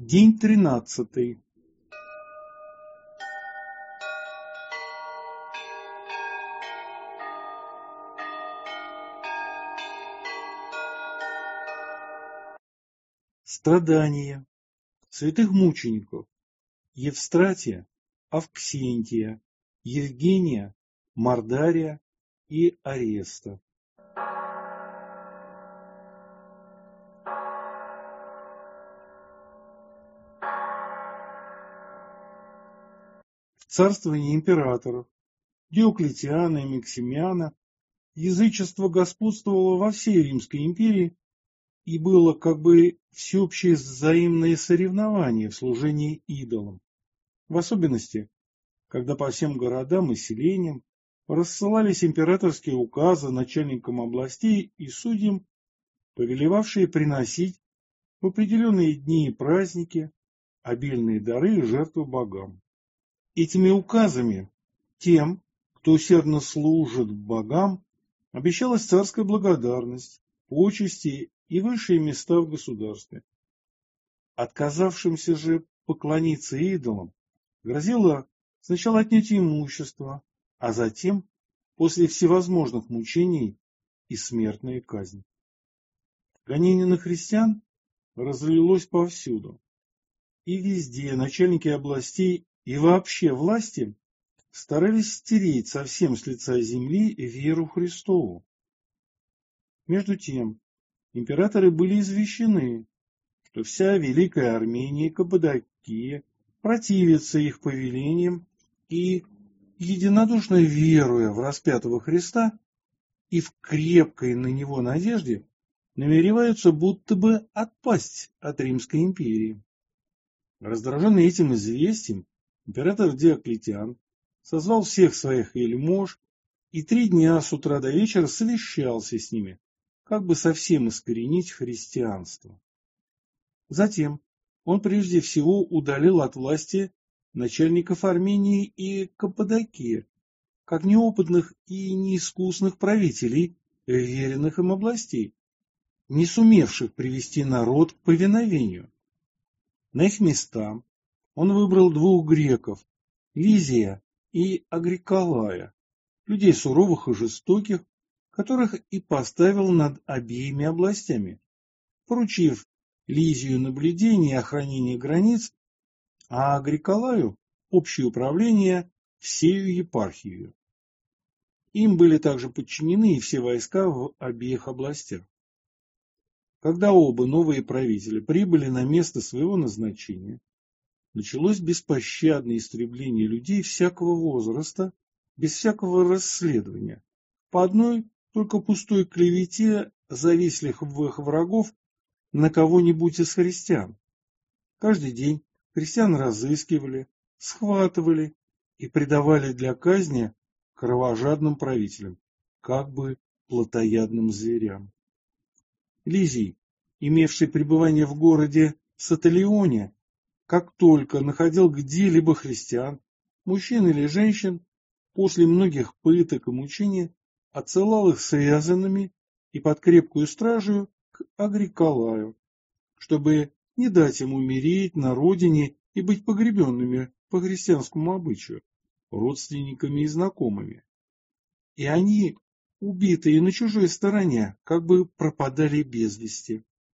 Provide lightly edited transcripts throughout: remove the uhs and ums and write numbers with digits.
День 13. Страдания святых мучеников Евстратия, Авксентия, Евгения, Мордария и Ареста. В царствовании императоров Диоклетиана и Максимиана язычество господствовало во всей Римской империи, и было как бы всеобщее взаимное соревнование в служении идолам. В особенности, когда по всем городам и селениям рассылались императорские указы начальникам областей и судьям, повелевавшие приносить в определенные дни и праздники обильные дары и жертвы богам. Этими указами тем, кто усердно служит богам, обещалась царская благодарность, почести и высшие места в государстве. Отказавшимся же поклониться идолам грозило сначала отнять имущество, а затем, после всевозможных мучений, и смертная казнь. Гонение на христиан разлилось повсюду, и везде начальники областей и вообще власти старались стереть совсем с лица земли веру Христову. Между тем, императоры были извещены, что вся Великая Армения и Каппадокия противится их повелениям и, единодушно веруя в распятого Христа и в крепкой на него надежде, намереваются будто бы отпасть от Римской империи. Раздраженный этим известием, император Диоклетиан созвал всех своих вельмож и 3 дня с утра до вечера совещался с ними, как бы совсем искоренить христианство. Затем он прежде всего удалил от власти начальников Армении и Каппадокии, как неопытных и неискусных правителей веренных им областей, не сумевших привести народ к повиновению. На их места он выбрал 2 греков, Лизия и Агриколая, людей суровых и жестоких, которых и поставил над обеими областями, поручив Лизию наблюдение и охранение границ, а Агриколаю общее управление всею епархией. Им были также подчинены и все войска в обеих областях. Когда оба новые правители прибыли на место своего назначения, началось беспощадное истребление людей всякого возраста, без всякого расследования, по одной только пустой клевете завистливых врагов на кого-нибудь из христиан. Каждый день христиан разыскивали, схватывали и предавали для казни кровожадным правителям, как бы плотоядным зверям. Лизий, имевший пребывание в городе Саталионе, как только находил где-либо христиан, мужчин или женщин, после многих пыток и мучений отсылал их связанными и под крепкую стражу к Агриколаю, чтобы не дать им умереть на родине и быть погребенными по христианскому обычаю, родственниками и знакомыми. И они, убитые на чужой стороне, как бы пропадали без вести.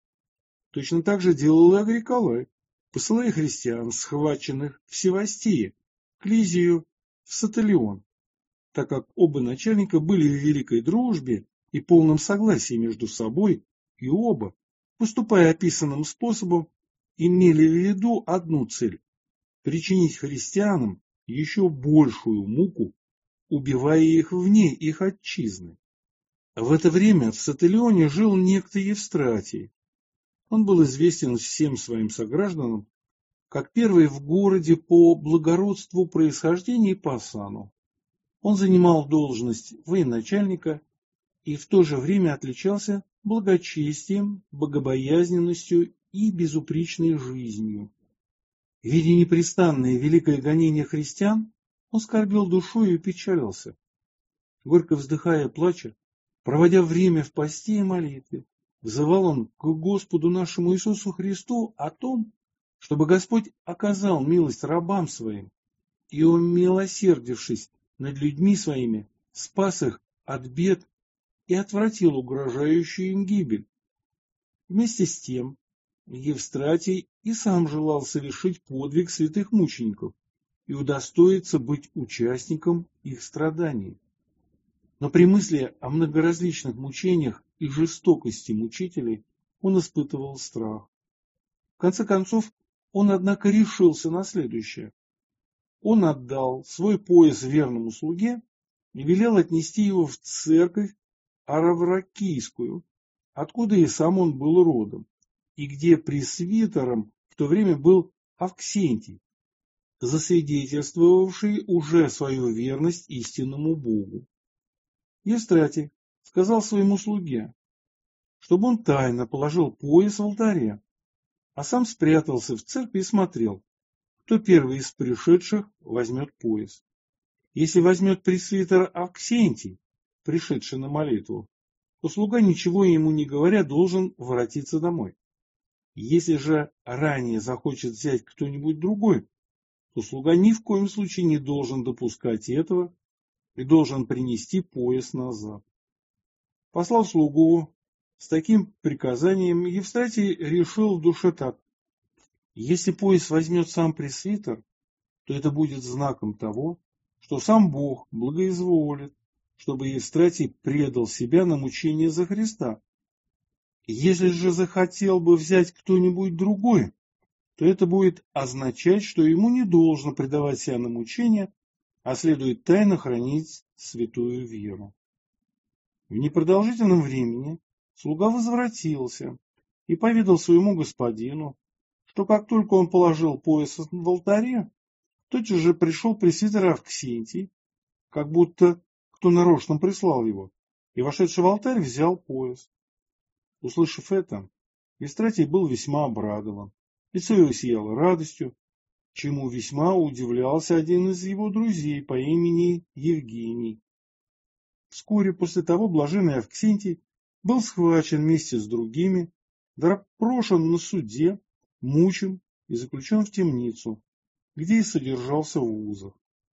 Точно так же делал и Агриколай, посылая христиан, схваченных в Севастии, к Лизию в Саталион, так как оба начальника были в великой дружбе и полном согласии между собой, и оба, поступая описанным способом, имели в виду одну цель – причинить христианам еще большую муку, убивая их вне их отчизны. В это время в Саталионе жил некто Евстратий. Он был известен всем своим согражданам как первый в городе по благородству происхождения и по сану. Он занимал должность военачальника и в то же время отличался благочестием, богобоязненностью и безупречной жизнью. Видя непрестанное великое гонение христиан, он скорбел душою и печалился. Горько вздыхая и плача, проводя время в посте и молитве, взывал он к Господу нашему Иисусу Христу о том, чтобы Господь оказал милость рабам своим и, умилосердившись над людьми своими, спас их от бед и отвратил угрожающую им гибель. Вместе с тем Евстратий и сам желал совершить подвиг святых мучеников и удостоиться быть участником их страданий. Но при мысли о многоразличных мучениях и жестокости мучителей он испытывал страх. В конце концов, он, однако, решился на следующее. Он отдал свой пояс верному слуге и велел отнести его в церковь Аравракийскую, откуда и сам он был родом, и где пресвитером в то время был Авксентий, засвидетельствовавший уже свою верность истинному Богу. Евстратий сказал своему слуге, чтобы он тайно положил пояс в алтаре, а сам спрятался в церкви и смотрел, кто первый из пришедших возьмет пояс. Если возьмет пресвитер Авксентий, пришедший на молитву, то слуга, ничего ему не говоря, должен воротиться домой. Если же ранее захочет взять кто-нибудь другой, то слуга ни в коем случае не должен допускать этого и должен принести пояс назад. Послав слугу с таким приказанием, Евстратий решил в душе так: если пояс возьмет сам пресвитер, то это будет знаком того, что сам Бог благоизволит, чтобы Евстратий предал себя на мучение за Христа. Если же захотел бы взять кто-нибудь другой, то это будет означать, что ему не должно предавать себя на мучение, а следует тайно хранить святую веру. В непродолжительном времени слуга возвратился и поведал своему господину, что как только он положил пояс в алтаре, тотчас же пришел пресвитер Авксентий, как будто кто нарочно прислал его, и, вошедший в алтарь, взял пояс. Услышав это, Евстратий был весьма обрадован, лицо его сияло радостью, чему весьма удивлялся один из его друзей по имени Евгений. Вскоре после того блаженный Авксентий был схвачен вместе с другими, допрошен на суде, мучен и заключен в темницу, где и содержался в узах.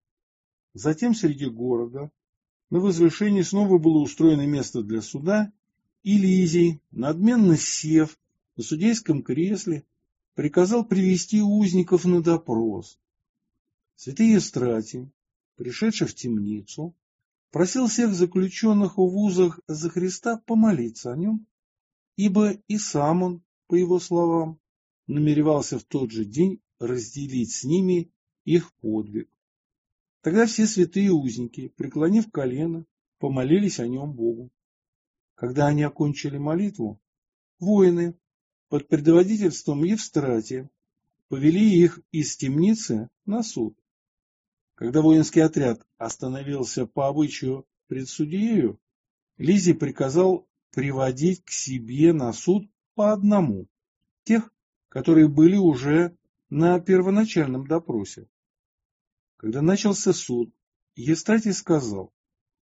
Затем среди города на возвышении снова было устроено место для суда, и Лизий, надменно сев на судейском кресле, приказал привести узников на допрос. Святый Евстратий, пришедший в темницу, просил всех заключенных в узах за Христа помолиться о нем, ибо и сам он, по его словам, намеревался в тот же день разделить с ними их подвиг. Тогда все святые узники, преклонив колено, помолились о нем Богу. Когда они окончили молитву, воины под предводительством Евстратия повели их из темницы на суд. Когда воинский отряд остановился по обычаю пред судьею, Лизий приказал приводить к себе на суд по одному тех, которые были уже на первоначальном допросе. Когда начался суд, Евстратий сказал: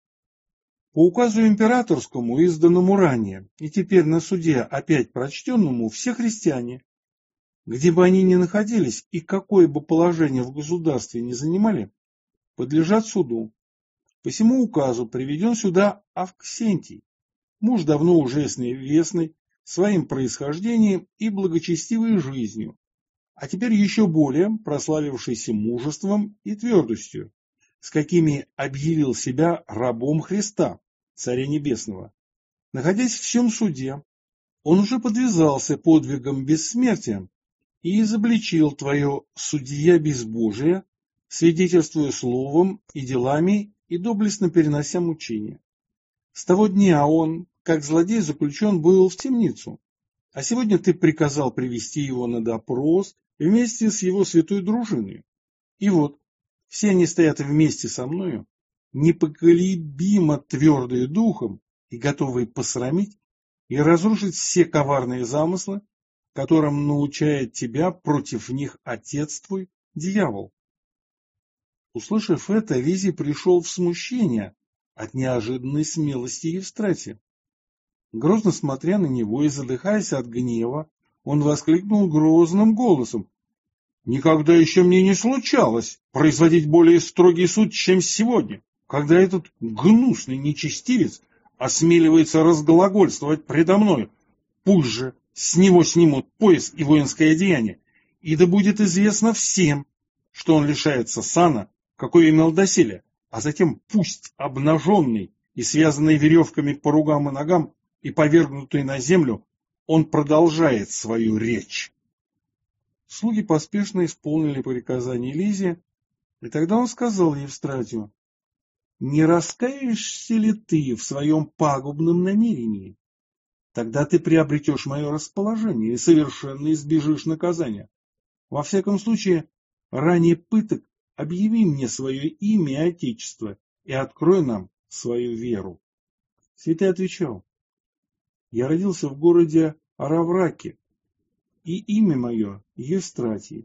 по указу императорскому, изданному ранее, и теперь на суде опять прочтенному, все христиане, где бы они ни находились и какое бы положение в государстве ни занимали, подлежат суду. По сему указу приведен сюда Авксентий, муж давно уже известный своим происхождением и благочестивой жизнью, а теперь еще более прославившийся мужеством и твердостью, с какими объявил себя рабом Христа, Царя Небесного. Находясь в всем суде, он уже подвязался подвигом бессмертия и изобличил твое судья безбожие, свидетельствуя словом и делами и доблестно перенося мучения. С того дня он, как злодей, заключен был в темницу, а сегодня ты приказал привести его на допрос вместе с его святой дружиной. И вот, все они стоят вместе со мною, непоколебимо твердые духом и готовые посрамить и разрушить все коварные замыслы, которым научает тебя против них отец твой, дьявол. Услышав это, Лизий пришел в смущение от неожиданной смелости Евстратия. Грозно смотря на него и задыхаясь от гнева, он воскликнул грозным голосом: Никогда еще мне не случалось производить более строгий суд, чем сегодня, когда этот гнусный нечестивец осмеливается разглагольствовать предо мной. Пусть же с него снимут пояс и воинское одеяние, и да будет известно всем, что он лишается сана, какой имел доселе, а затем пусть обнаженный и связанный веревками по рукам и ногам и повергнутый на землю, он продолжает свою речь. Слуги поспешно исполнили приказание Лизии, и тогда он сказал Евстратию: «Не раскаешься ли ты в своем пагубном намерении? Тогда ты приобретешь мое расположение и совершенно избежишь наказания. Во всяком случае, ранее пыток объяви мне свое имя и отечество и открой нам свою веру». Святой отвечал: «Я родился в городе Аравраке, и имя мое Евстратий,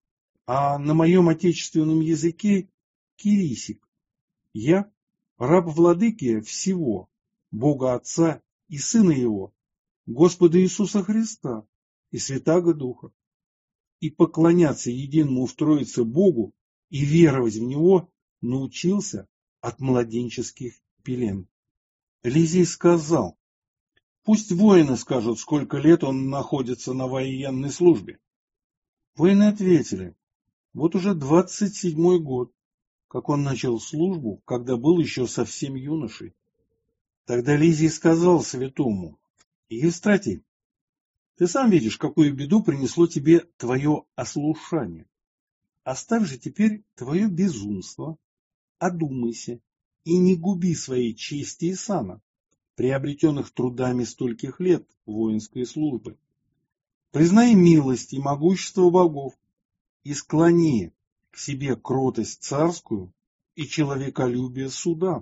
а на моем отечественном языке Кирисик. Я раб владыки всего, Бога Отца и Сына Его, Господа Иисуса Христа и Святаго Духа, и поклоняться единому в Троице Богу и веровать в Него научился от младенческих пелен». Лизий сказал: «Пусть воины скажут, сколько лет он находится на военной службе». Воины ответили: «Вот уже 27-й год, как он начал службу, когда был еще совсем юношей». Тогда Лизий сказал святому: «Евстратий, ты сам видишь, какую беду принесло тебе твое ослушание. Оставь же теперь твое безумство, одумайся и не губи своей чести и сана, приобретенных трудами стольких лет воинской службы. Признай милость и могущество богов и склони к себе кротость царскую и человеколюбие суда.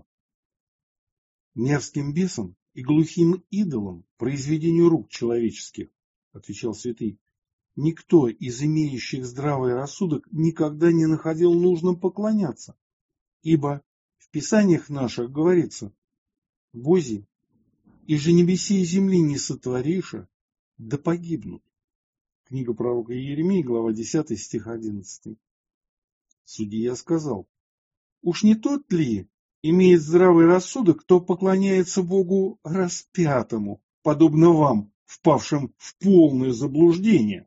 Мерзким бесам и глухим идолам, произведению рук человеческих, — отвечал святый, — никто из имеющих здравый рассудок никогда не находил нужным поклоняться, ибо в писаниях наших говорится: «Бози, и же небеси и земли не сотвориша, да погибнут». Книга пророка Иеремии, глава 10, стих 11. Судья сказал: «Уж не тот ли имеет здравый рассудок, кто поклоняется Богу распятому, подобно вам, впавшим в полное заблуждение?»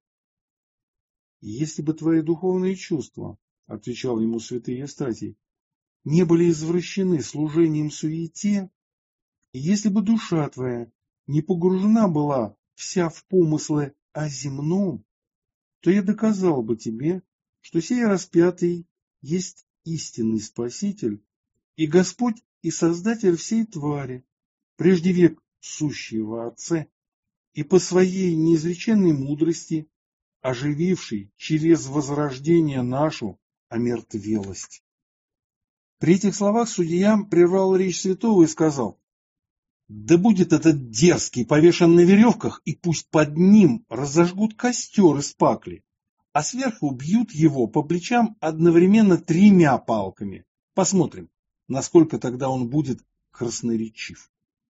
«Если бы твои духовные чувства, — отвечал ему святый Евстратий, — не были извращены служением суете, и если бы душа твоя не погружена была вся в помыслы о земном, то я доказал бы тебе, что сей распятый есть истинный Спаситель и Господь и Создатель всей твари, прежде век сущий во Отце, и по своей неизреченной мудрости ожививший через возрождение нашу омертвелость». При этих словах судья прервал речь святого и сказал: «Да будет этот дерзкий повешен на веревках, и пусть под ним разожгут костер из пакли, а сверху бьют его по плечам одновременно 3 палками. Посмотрим, насколько тогда он будет красноречив».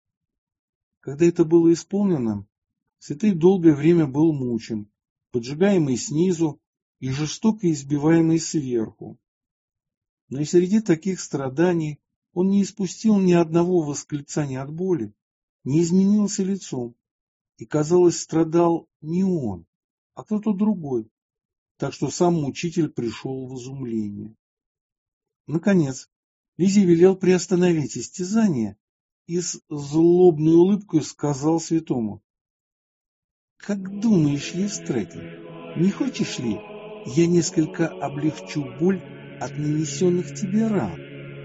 Когда это было исполнено, святой долгое время был мучен, поджигаемый снизу и жестоко избиваемый сверху. Но и среди таких страданий он не испустил ни одного восклицания от боли, не изменился лицом, и, казалось, страдал не он, а кто-то другой, так что сам мучитель пришел в изумление. Наконец, Лизий велел приостановить истязание и с злобной улыбкой сказал святому: «Как думаешь, Евстратий, не хочешь ли, я несколько облегчу боль от нанесенных тебе ран?»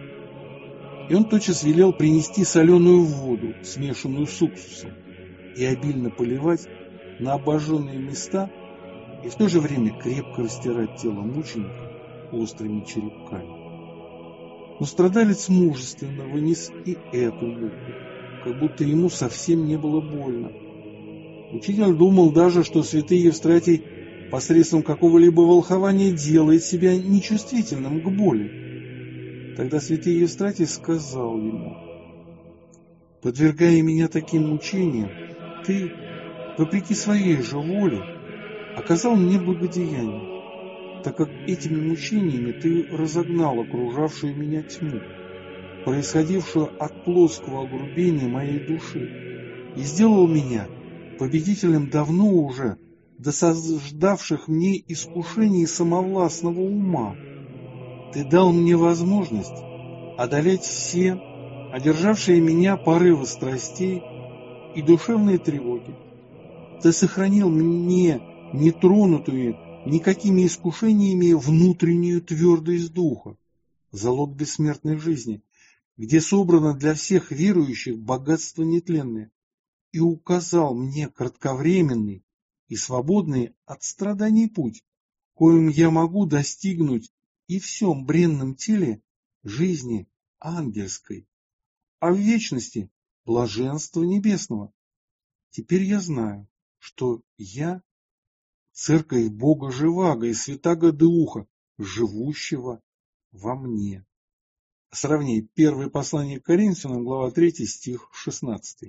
И он тотчас велел принести соленую воду, смешанную с уксусом, и обильно поливать на обожженные места, и в то же время крепко растирать тело мученика острыми черепками. Но страдалец мужественно вынес и эту муку, как будто ему совсем не было больно. Учитель думал даже, что святый Евстратий посредством какого-либо волхования делает себя нечувствительным к боли. Тогда святый Евстратий сказал ему: «Подвергая меня таким мучениям, ты, вопреки своей же воле, оказал мне благодеяние. так как этими мучениями ты разогнал окружавшую меня тьму, происходившую от плоского огрубения моей души, и сделал меня победителем давно уже досаждавших мне искушений самовластного ума. Ты дал мне возможность одолеть все одержавшие меня порывы страстей и душевные тревоги. Ты сохранил мне нетронутую никакими искушениями внутреннюю твердость духа, залог бессмертной жизни, где собрано для всех верующих богатство нетленное, и указал мне кратковременный и свободный от страданий путь, коим я могу достигнуть и в всем бренном теле жизни ангельской, а в вечности блаженства небесного. Теперь я знаю, что я церковь Бога живаго и святаго Духа, живущего во мне. Сравни первое послание к Коринфянам, глава 3, стих 16.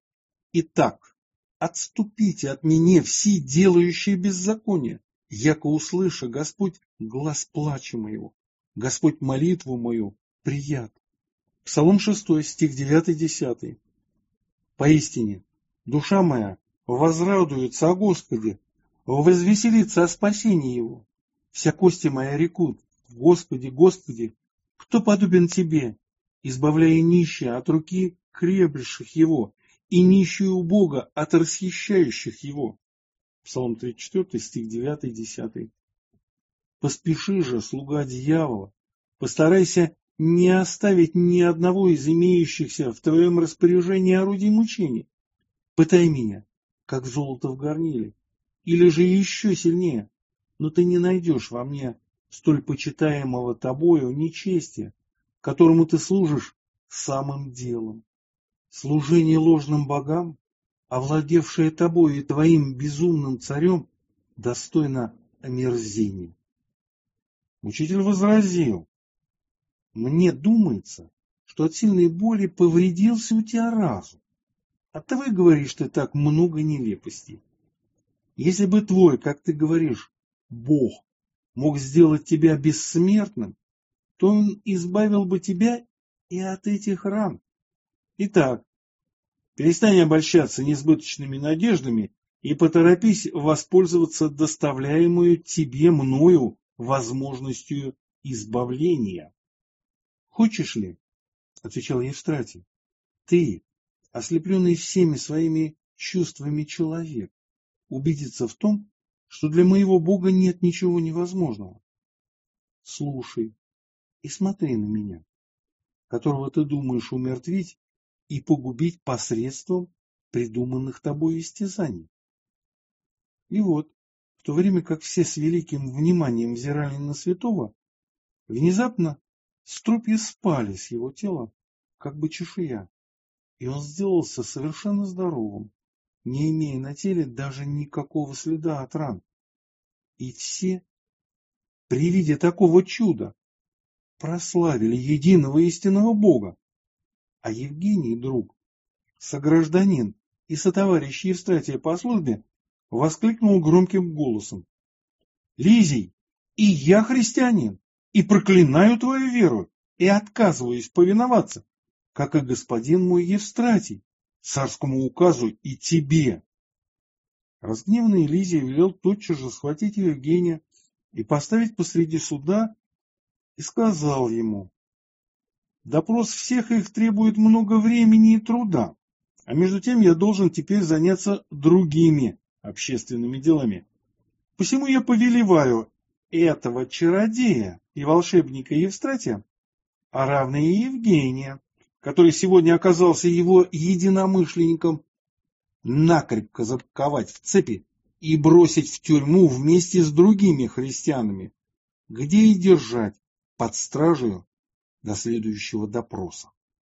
Итак, отступите от меня все делающие беззаконие, яко услыша Господь глас плача моего, Господь молитву мою прият. Псалом 6, стих 9-10. Поистине, душа моя возрадуется о Господе, возвеселится о спасении Его. Вся кости моя рекут: Господи, Господи, кто подобен Тебе, избавляя нищего от руки креплящих его и нищую у Бога от расхищающих его. Псалом 34, стих 9-10. Поспеши же, слуга дьявола, постарайся не оставить ни одного из имеющихся в твоем распоряжении орудий мучений. Пытай меня, как золото в горниле, или же еще сильнее, но ты не найдешь во мне столь почитаемого тобою нечестия, которому ты служишь самым делом. Служение ложным богам, овладевшее тобой и твоим безумным царем, достойно омерзения. Учитель возразил: мне думается, что от сильной боли повредился у тебя разум. А ты говоришь ты так много нелепостей. Если бы твой, как ты говоришь, Бог мог сделать тебя бессмертным, то он избавил бы тебя и от этих ран. Итак, перестань обольщаться несбыточными надеждами и поторопись воспользоваться доставляемую тебе мною возможностью избавления. Хочешь ли, отвечал Евстратий, ты, ослепленный всеми своими чувствами человек, убедиться в том, что для моего Бога нет ничего невозможного? Слушай и смотри на меня, которого ты думаешь умертвить и погубить посредством придуманных тобой истязаний. И вот, в то время как все с великим вниманием взирали на святого, внезапно струпья спали с его тела, как бы чешуя, и он сделался совершенно здоровым, не имея на теле даже никакого следа от ран. И все, при виде такого чуда, прославили единого истинного Бога. А Евгений, друг, согражданин и сотоварищ Евстратия по службе, воскликнул громким голосом: «Лизий, и я христианин, и проклинаю твою веру, и отказываюсь повиноваться, как и господин мой Евстратий, царскому указу и тебе». Разгневанный Лизий велел тотчас же схватить Евгения и поставить посреди суда, и сказал ему: допрос всех их требует много времени и труда, а между тем я должен теперь заняться другими общественными делами. Посему я повелеваю этого чародея и волшебника Евстратия, а равно и Евгения, который сегодня оказался его единомышленником, накрепко заковать в цепи и бросить в тюрьму вместе с другими христианами, где и держать под стражей до следующего допроса.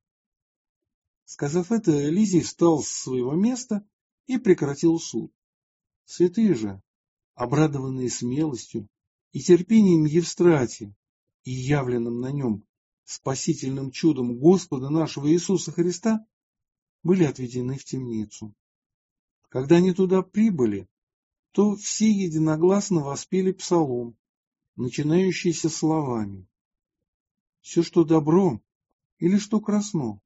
Сказав это, Лизий встал с своего места и прекратил суд. Святые же, обрадованные смелостью и терпением Евстратия и явленным на нем спасительным чудом Господа нашего Иисуса Христа, были отведены в темницу. Когда они туда прибыли, то все единогласно воспели псалом, начинающийся словами: «Все, что добро или что красно,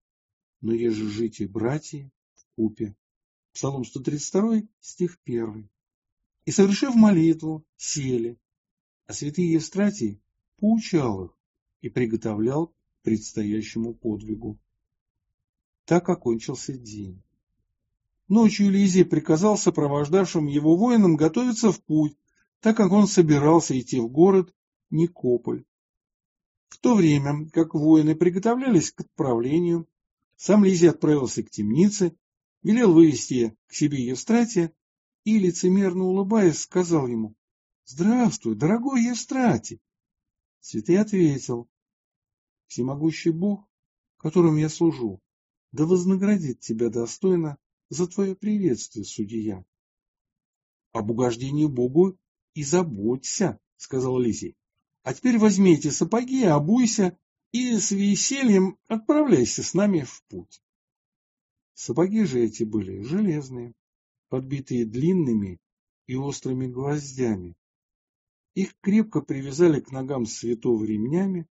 но еже жить и братья вкупе». Псалом 132, стих 1. И, совершив молитву, сели, а святый Евстратий поучал их и приготовлял к предстоящему подвигу. Так окончился день. Ночью Лизий приказал сопровождавшим его воинам готовиться в путь, так как он собирался идти в город Никополь. В то время, как воины приготовлялись к отправлению, сам Лизий отправился к темнице, велел вывести к себе Евстратия и, лицемерно улыбаясь, сказал ему: «Здравствуй, дорогой Евстратий!» Святый ответил: «Всемогущий Бог, которому я служу, да вознаградит тебя достойно за твое приветствие, судья». «Об угождении Богу и заботься», — сказал Лизий. «А теперь возьми эти сапоги, обуйся и с весельем отправляйся с нами в путь». Сапоги же эти были железные, подбитые длинными и острыми гвоздями. Их крепко привязали к ногам святого ремнями,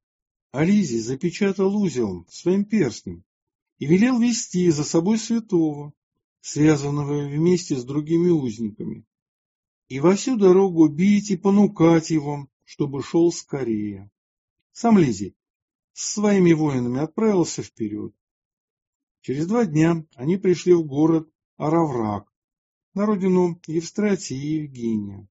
а Лизий запечатал узел своим перстнем и велел вести за собой святого, связанного вместе с другими узниками, и во всю дорогу бить и понукать его, чтобы шел скорее. Сам Лизий с своими воинами отправился вперед. Через 2 дня они пришли в город Араврак, на родину Евстратия и Евгения.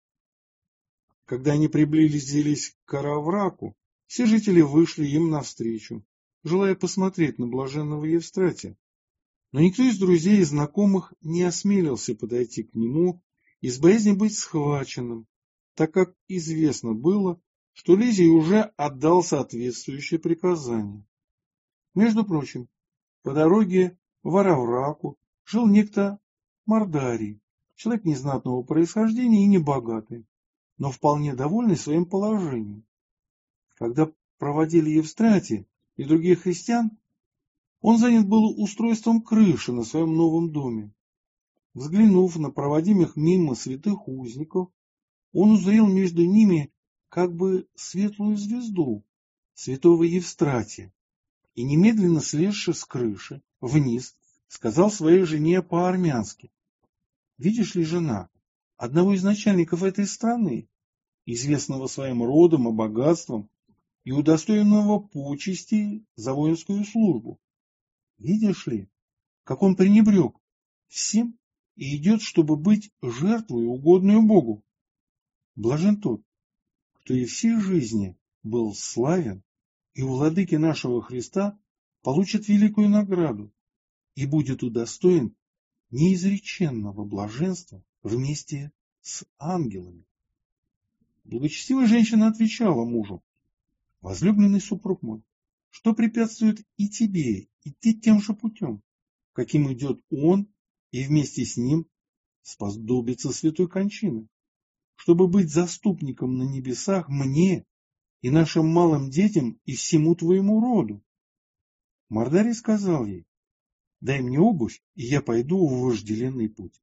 Когда они приблизились к Аравраку, все жители вышли им навстречу, желая посмотреть на блаженного Евстратия. Но никто из друзей и знакомых не осмелился подойти к нему из боязни быть схваченным, так как известно было, что Лизий уже отдал соответствующее приказание. Между прочим, по дороге в Аравраку жил некто Мордарий, человек незнатного происхождения и небогатый, но вполне довольный своим положением. Когда проводили Евстратия и других христиан, он занят был устройством крыши на своем новом доме. Взглянув на проводимых мимо святых узников, он узрел между ними как бы светлую звезду святого Евстратия и, немедленно слезши с крыши вниз, сказал своей жене по-армянски: «Видишь ли, жена, одного из начальников этой страны, известного своим родом и богатством и удостоенного почестей за воинскую службу? Видишь ли, как он пренебрег всем и идет, чтобы быть жертвой, угодную Богу? Блажен тот, кто и всей жизни был славен, и у владыки нашего Христа получит великую награду и будет удостоен неизреченного блаженства вместе с ангелами». Благочестивая женщина отвечала мужу: «Возлюбленный супруг мой, что препятствует и тебе идти тем же путем, каким идет он, и вместе с ним сподобиться святой кончины, чтобы быть заступником на небесах мне и нашим малым детям и всему твоему роду?» Мордарий сказал ей: «Дай мне обувь, и я пойду в вожделенный путь».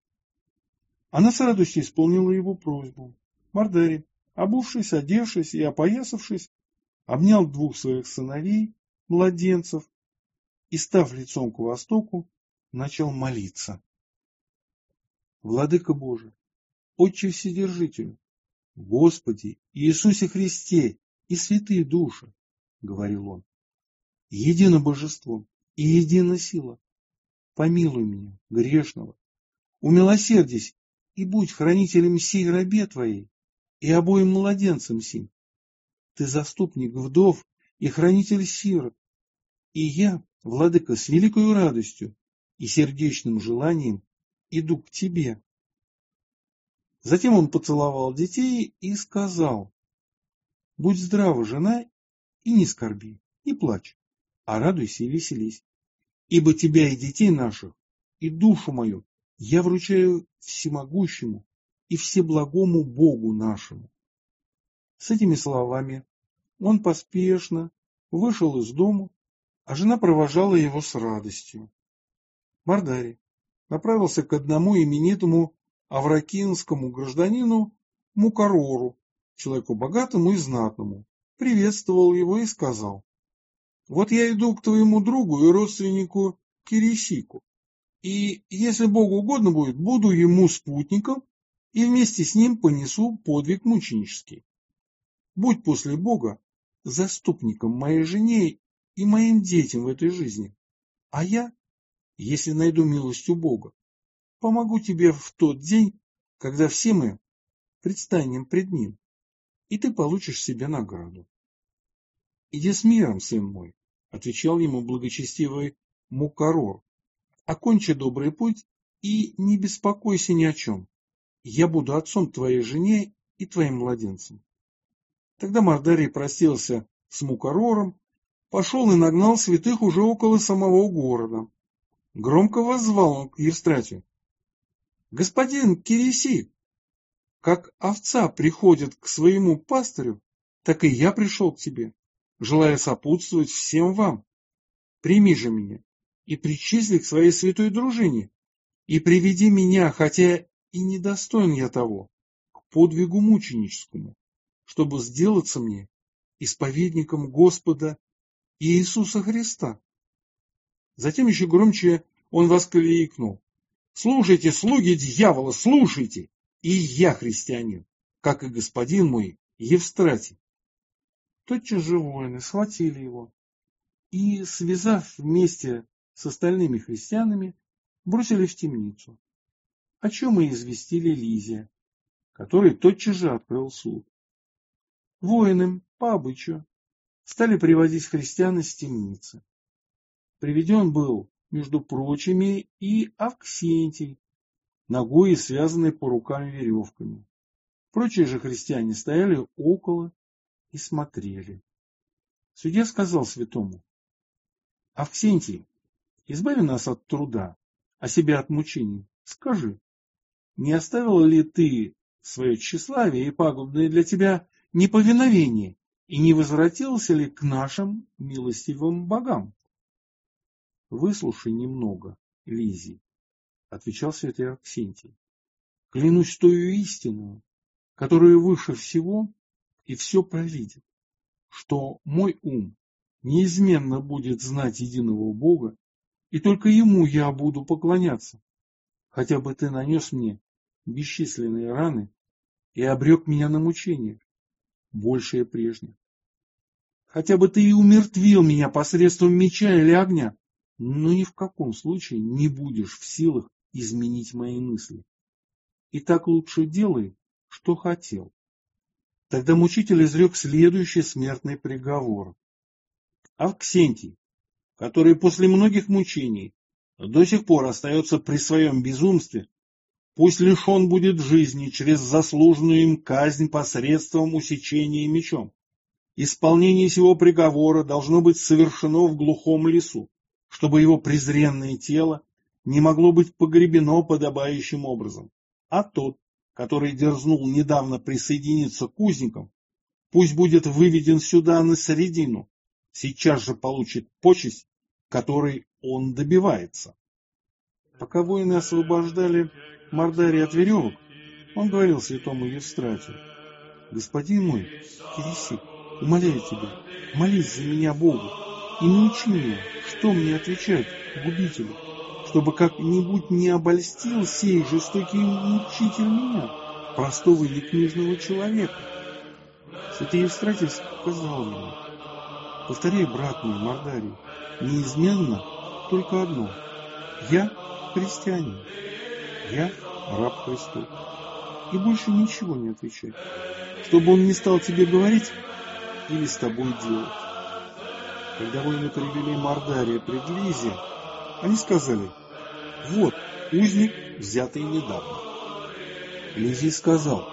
Она с радостью исполнила его просьбу. Мордарий, обувшись, одевшись и опоясавшись, обнял 2 своих сыновей, младенцев, и, став лицом к востоку, начал молиться: «Владыка Божий, Отче Вседержителю, Господи Иисусе Христе и святые души», — говорил он, — «едино божество и едина сила, помилуй меня, грешного, умилосердись и будь хранителем сей рабе Твоей и обоим младенцам сим. Ты заступник вдов и хранитель сирот, и я, владыка, с великой радостью и сердечным желанием иду к Тебе». Затем он поцеловал детей и сказал: «Будь здрава, жена, и не скорби, не плачь, а радуйся и веселись, ибо тебя и детей наших, и душу мою я вручаю всемогущему и всеблагому Богу нашему». С этими словами он поспешно вышел из дому, а жена провожала его с радостью. Мордарий направился к одному именитому авракинскому гражданину Мукарору человеку богатому и знатному, приветствовал его и сказал: «Вот я иду к твоему другу и родственнику Кирисику, и, если Богу угодно будет, буду ему спутником и вместе с ним понесу подвиг мученический. Будь после Бога заступником моей жене и моим детям в этой жизни, а я, если найду милость у Бога, помогу тебе в тот день, когда все мы предстанем пред Ним, и ты получишь себе награду». «Иди с миром, сын мой», — отвечал ему благочестивый Мукарор, «окончи добрый путь и не беспокойся ни о чем. Я буду отцом твоей жене и твоим младенцам». Тогда Мордарий простился с Мукарором, пошел и нагнал святых уже около самого города. Громко воззвал он к Евстратию: «Господин Кирисик, как овца приходит к своему пастырю, так и я пришел к тебе, желая сопутствовать всем вам. Прими же меня и причисли к своей святой дружине, и приведи меня, хотя и недостоин я того, к подвигу мученическому, чтобы сделаться мне исповедником Господа Иисуса Христа». Затем еще громче он воскликнул: «Слушайте, слуги дьявола, слушайте! И я христианин, как и господин мой Евстратий». Тотчас же воины схватили его и, связав вместе с остальными христианами, бросили в темницу, о чем и известили Лизия, который тотчас же открыл суд. Воины, по обычаю, стали приводить христиан из темницы. Приведен был, между прочими, и Авксентий, ногой связанный по рукам веревками. Прочие же христиане стояли около и смотрели. Судья сказал святому: «Авксентий, избави нас от труда, а себя от мучений. Скажи, не оставил ли ты свое тщеславие и пагубное для тебя неповиновение, и не возвратился ли к нашим милостивым богам?» «Выслушай немного, Лизий», — отвечал святой Авксентий. «Клянусь тою истинную, которая выше всего и все провидит, что мой ум неизменно будет знать единого Бога, и только Ему я буду поклоняться, хотя бы ты нанес мне бесчисленные раны и обрек меня на мучения, большее прежних. Хотя бы ты и умертвил меня посредством меча или огня, но ни в каком случае не будешь в силах изменить мои мысли. И так лучше делай, что хотел». Тогда мучитель изрек следующий смертный приговор: «Авксентий, который после многих мучений до сих пор остается при своем безумстве, пусть лишен будет жизни через заслуженную им казнь посредством усечения мечом. Исполнение сего приговора должно быть совершено в глухом лесу, чтобы его презренное тело не могло быть погребено подобающим образом. А тот, который дерзнул недавно присоединиться к узникам, пусть будет выведен сюда на середину, сейчас же получит почесть, которой он добивается». Пока воины освобождали Мордария от веревок, он говорил святому Евстратию: «Господин мой, Кирисик, умоляю тебя, молись за меня Богу и научи меня, что мне отвечать губителю, чтобы как-нибудь не обольстил сей жестокий мучитель меня, простого или книжного человека». Святый Евстратий сказал ему: «Повторяй, брат мой, Мордарий, неизменно только одно: я христианин, я раб Христов, и больше ничего не отвечай, чтобы он не стал тебе говорить или с тобой делать». Когда воины привели Мордария пред Лизией, они сказали: «Вот узник, взятый недавно». Лизий сказал: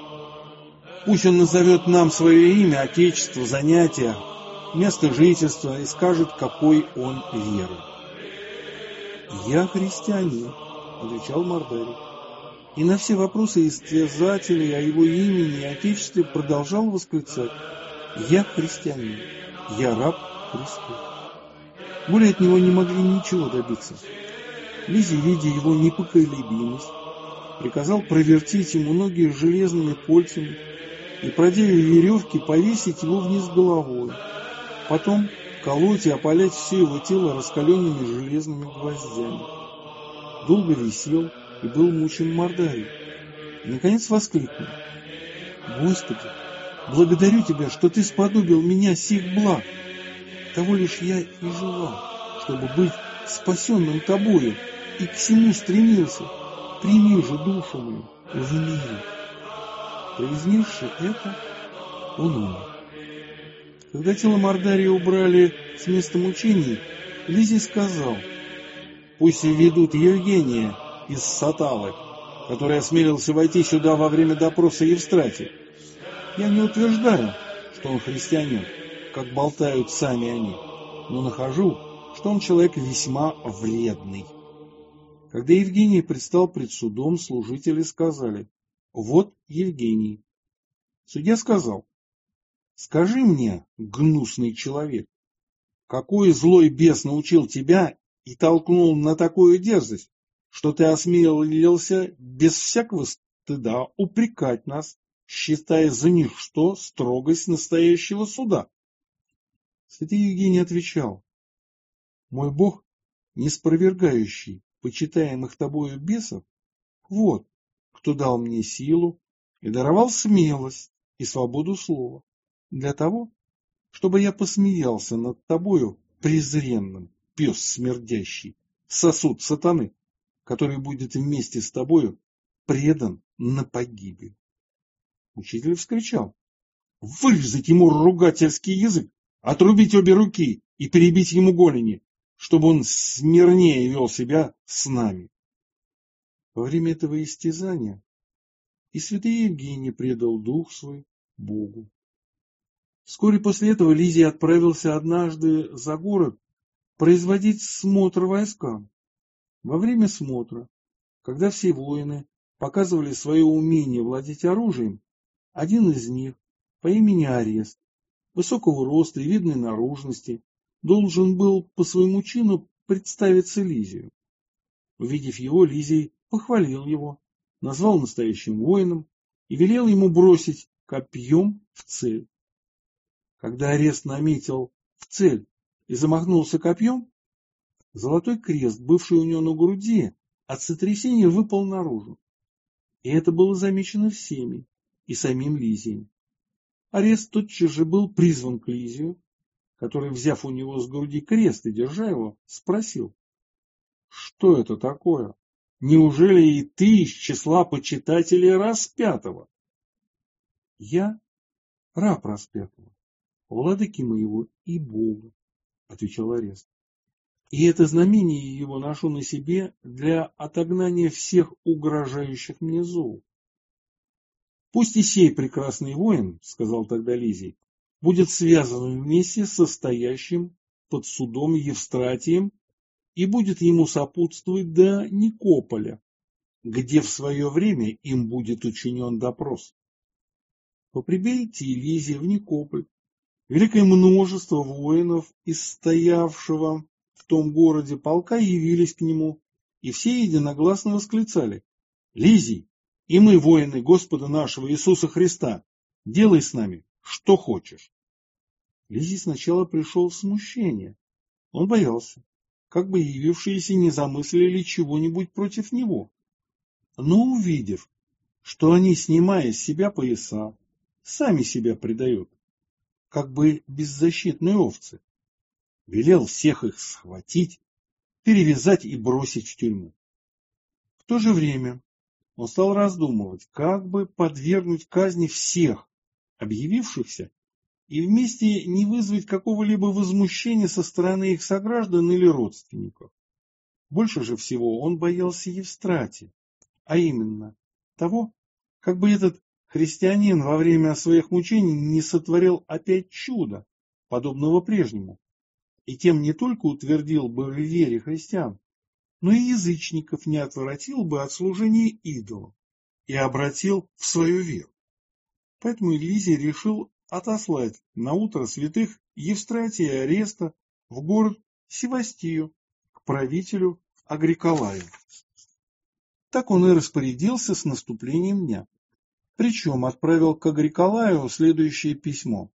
«Пусть он назовет нам свое имя, отечество, занятия, место жительства и скажет, какой он веры». «Я христианин», — отвечал Мордарий, и на все вопросы истязателей о его имени и отечестве продолжал восклицать: «Я христианин, я раб Христу». Более от него не могли ничего добиться. Лизий, видя его непоколебимость, приказал провертеть ему ноги железными кольцами и, продев веревки, повесить его вниз головой. Потом колоть и опалять все его тело раскаленными железными гвоздями. Долго висел и был мучен Мордарий. И, наконец, воскликнул: «Господи, благодарю Тебя, что Ты сподобил меня сих благ. Того лишь я и желал, чтобы быть спасенным Тобою, и к всему стремился. Прими же душу мою в мире». Произнесши это, он умер. Когда тело Мордария убрали с места мучений, Лизий сказал: «Пусть ведут Евгения из Саталы, который осмелился войти сюда во время допроса Евстратия. Я не утверждаю, что он христианин, как болтают сами они, но нахожу, что он человек весьма вредный». Когда Евгений предстал пред судом, служители сказали: «Вот Евгений». Судья сказал: «Скажи мне, гнусный человек, какой злой бес научил тебя и толкнул на такую дерзость, что ты осмелился без всякого стыда упрекать нас, считая за ничто строгость настоящего суда?» Святый Евгений отвечал: «Мой Бог, не спровергающий почитаемых тобою бесов, вот кто дал мне силу и даровал смелость и свободу слова, для того, чтобы я посмеялся над тобою презренным, пес смердящий, сосуд сатаны, который будет вместе с тобою предан на погибель». Учитель вскричал: «Вырезать ему ругательский язык, отрубить обе руки и перебить ему голени, чтобы он смирнее вел себя с нами». Во время этого истязания и святый Евгений предал дух свой Богу. Вскоре после этого Лизий отправился однажды за город производить смотр войскам. Во время смотра, когда все воины показывали свое умение владеть оружием, один из них, по имени Арест, высокого роста и видной наружности, должен был по своему чину представиться Лизию. Увидев его, Лизий похвалил его, назвал настоящим воином и велел ему бросить копьем в цель. Когда Арест наметил в цель и замахнулся копьем, золотой крест, бывший у него на груди, от сотрясения выпал наружу. И это было замечено всеми, и самим Лизием. Арест тотчас же был призван к Лизию, который, взяв у него с груди крест и держа его, спросил: «Что это такое? Неужели и ты из числа почитателей распятого?» «Я раб распятого, владыки моего и Бога», — отвечал Арест. «И это знамение его ношу на себе для отогнания всех угрожающих мне зол». «Пусть и сей прекрасный воин, — сказал тогда Лизий, — будет связан вместе со стоящим под судом Евстратием и будет ему сопутствовать до Никополя, где в свое время им будет учинен допрос. По прибытии Лизия в Никополь великое множество воинов из стоявшего в том городе полка явились к нему, и все единогласно восклицали: «Лизий, и мы, воины Господа нашего Иисуса Христа, делай с нами, что хочешь». Лизий сначала пришел в смущение. Он боялся, как бы явившиеся не замыслили чего-нибудь против него. Но увидев, что они, снимая с себя пояса, сами себя предают, как бы беззащитные овцы, велел всех их схватить, перевязать и бросить в тюрьму. В то же время он стал раздумывать, как бы подвергнуть казни всех объявившихся и вместе не вызвать какого-либо возмущения со стороны их сограждан или родственников. Больше же всего он боялся Евстратия, а именно того, как бы этот христианин во время своих мучений не сотворил опять чудо, подобного прежнему, и тем не только утвердил бы в вере христиан, но и язычников не отвратил бы от служения идолам и обратил в свою веру. Поэтому Лизий решил отослать на утро святых Евстратия и Ареста в город Севастию к правителю Агриколаю. Так он и распорядился с наступлением дня. Причем отправил к Агриколаю следующее письмо.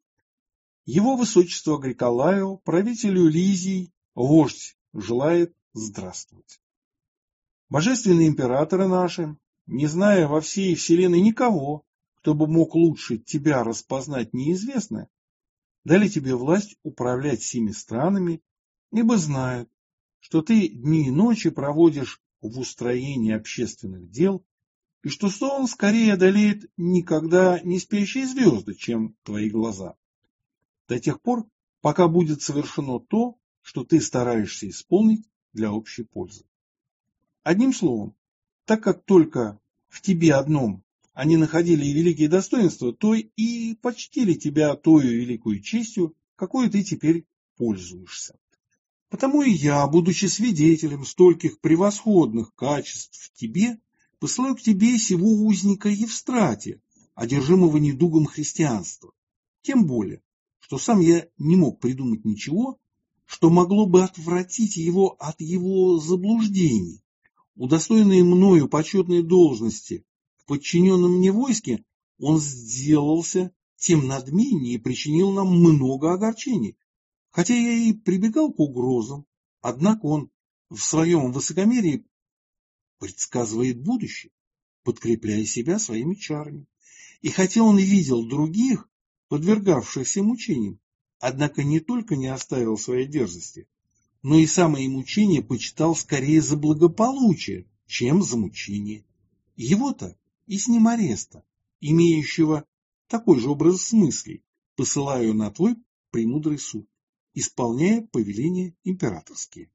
Его высочество Агриколаю, правителю Лизий, вождь, желает здравствовать. Божественные императоры наши, не зная во всей вселенной никого, кто бы мог лучше тебя распознать неизвестное, дали тебе власть управлять всеми странами, ибо знают, что ты дни и ночи проводишь в устроении общественных дел, и что сон скорее одолеет никогда не спящие звезды, чем твои глаза. До тех пор, пока будет совершено то, что ты стараешься исполнить для общей пользы. Одним словом, так как только в тебе одном они находили великие достоинства, то и почтили тебя тою великую честью, какой ты теперь пользуешься. Потому и я, будучи свидетелем стольких превосходных качеств в тебе, посылаю к тебе сего узника Евстратия, одержимого недугом христианства. Тем более, что сам я не мог придумать ничего, что могло бы отвратить его от его заблуждений. Удостоенный мною почетной должности в подчиненном мне войске, он сделался тем надменнее и причинил нам много огорчений. Хотя я и прибегал к угрозам, однако он в своем высокомерии предсказывает будущее, подкрепляя себя своими чарами. И хотя он видел других, подвергавшихся мучениям, однако не только не оставил своей дерзости, но и самые мучения почитал скорее за благополучие, чем за мучение. Его-то и с ним ареста, имеющего такой же образ мыслей, посылаю на твой премудрый суд, исполняя повеления императорские.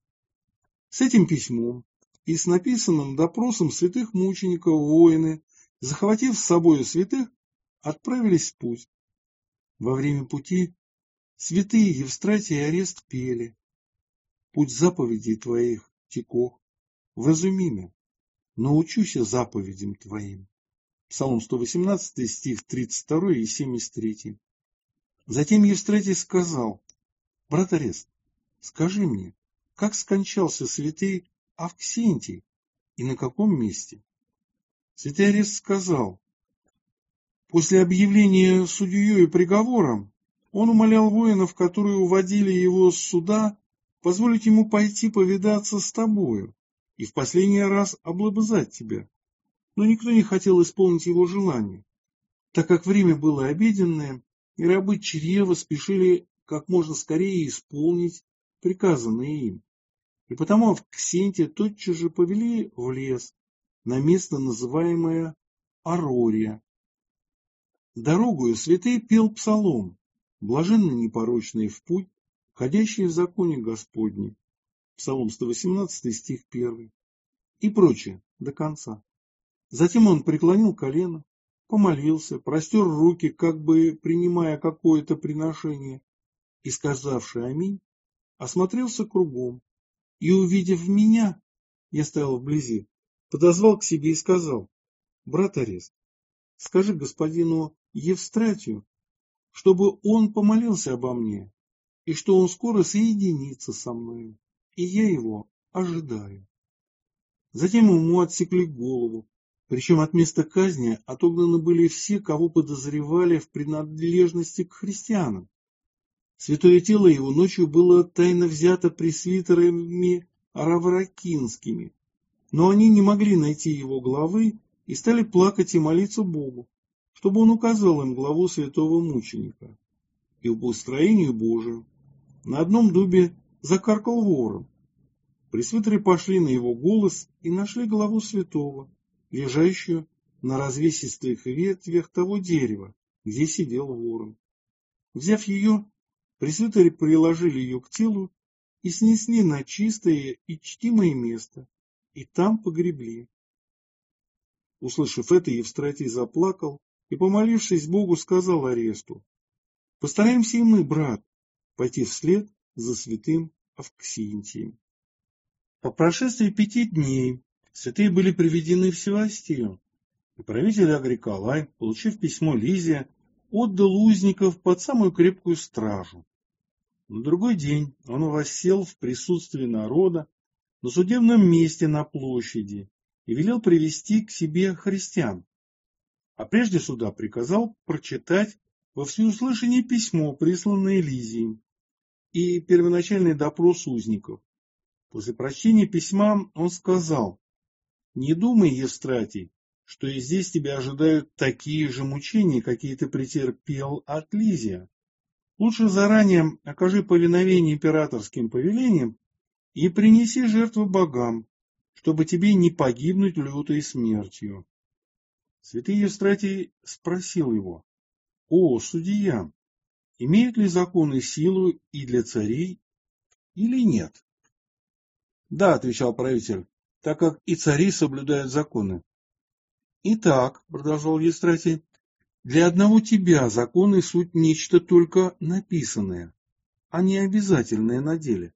С этим письмом и с написанным допросом святых мучеников воины, захватив с собой святых, отправились в путь. Во время пути святые Евстратий и Арест пели: «Путь заповедей твоих текох, вразуми меня, научуся заповедям твоим». Псалом 118, стих 32 и 73. Затем Евстратий сказал: «Брат Арест, скажи мне, как скончался святый Авксентий и на каком месте?» Святый Арест сказал: «После объявления судьей приговором он умолял воинов, которые уводили его с суда, позволить ему пойти повидаться с тобою и в последний раз облобызать тебя. Но никто не хотел исполнить его желание, так как время было обеденное, и рабы чрева спешили как можно скорее исполнить приказанное им. И потому Авксентия тотчас же повели в лес, на место, называемое Арория. Дорогою святый пел псалом, блаженно непорочные в путь, ходящие в законе Господне. Псалом 118, стих 1. И прочее до конца. Затем он преклонил колено, помолился, простер руки, как бы принимая какое-то приношение, и, сказавши аминь, осмотрелся кругом, и, увидев меня, я стоял вблизи, подозвал к себе и сказал: «Брат Арест, скажи господину Евстратию, чтобы он помолился обо мне, и что он скоро соединится со мной, и я его ожидаю». Затем ему отсекли голову, причем от места казни отогнаны были все, кого подозревали в принадлежности к христианам. Святое тело его ночью было тайно взято пресвитерами равракинскими, но они не могли найти его главы и стали плакать и молиться Богу, чтобы он указал им главу святого мученика. И по устроению Божию на одном дубе закаркал ворон. Пресвитеры пошли на его голос и нашли главу святого, лежащую на развесистых ветвях того дерева, где сидел ворон. Взяв ее, пресвитеры приложили ее к телу и снесли на чистое и чтимое место, и там погребли. Услышав это, Евстратий заплакал и, помолившись Богу, сказал Аресту: «Постараемся и мы, брат, пойти вслед за святым Авксентием». По прошествии 5 дней святые были приведены в Севастию, и правитель Агриколай, получив письмо Лизия, отдал узников под самую крепкую стражу. На другой день он воссел в присутствии народа на судебном месте на площади и велел привести к себе христиан. А прежде суда приказал прочитать во всеуслышание письмо, присланное Лизией, и первоначальный допрос узников. После прочтения письма он сказал: «Не думай, Евстратий, что и здесь тебя ожидают такие же мучения, какие ты претерпел от Лизия. Лучше заранее окажи повиновение императорским повелениям и принеси жертву богам, чтобы тебе не погибнуть лютой смертью». Святый Евстратий спросил его: «О, судья, имеют ли законы силу и для царей или нет?» «Да», — отвечал правитель, — «так как и цари соблюдают законы». «Итак», — продолжал Евстратий, — «для одного тебя законы суть нечто только написанное, а не обязательное на деле».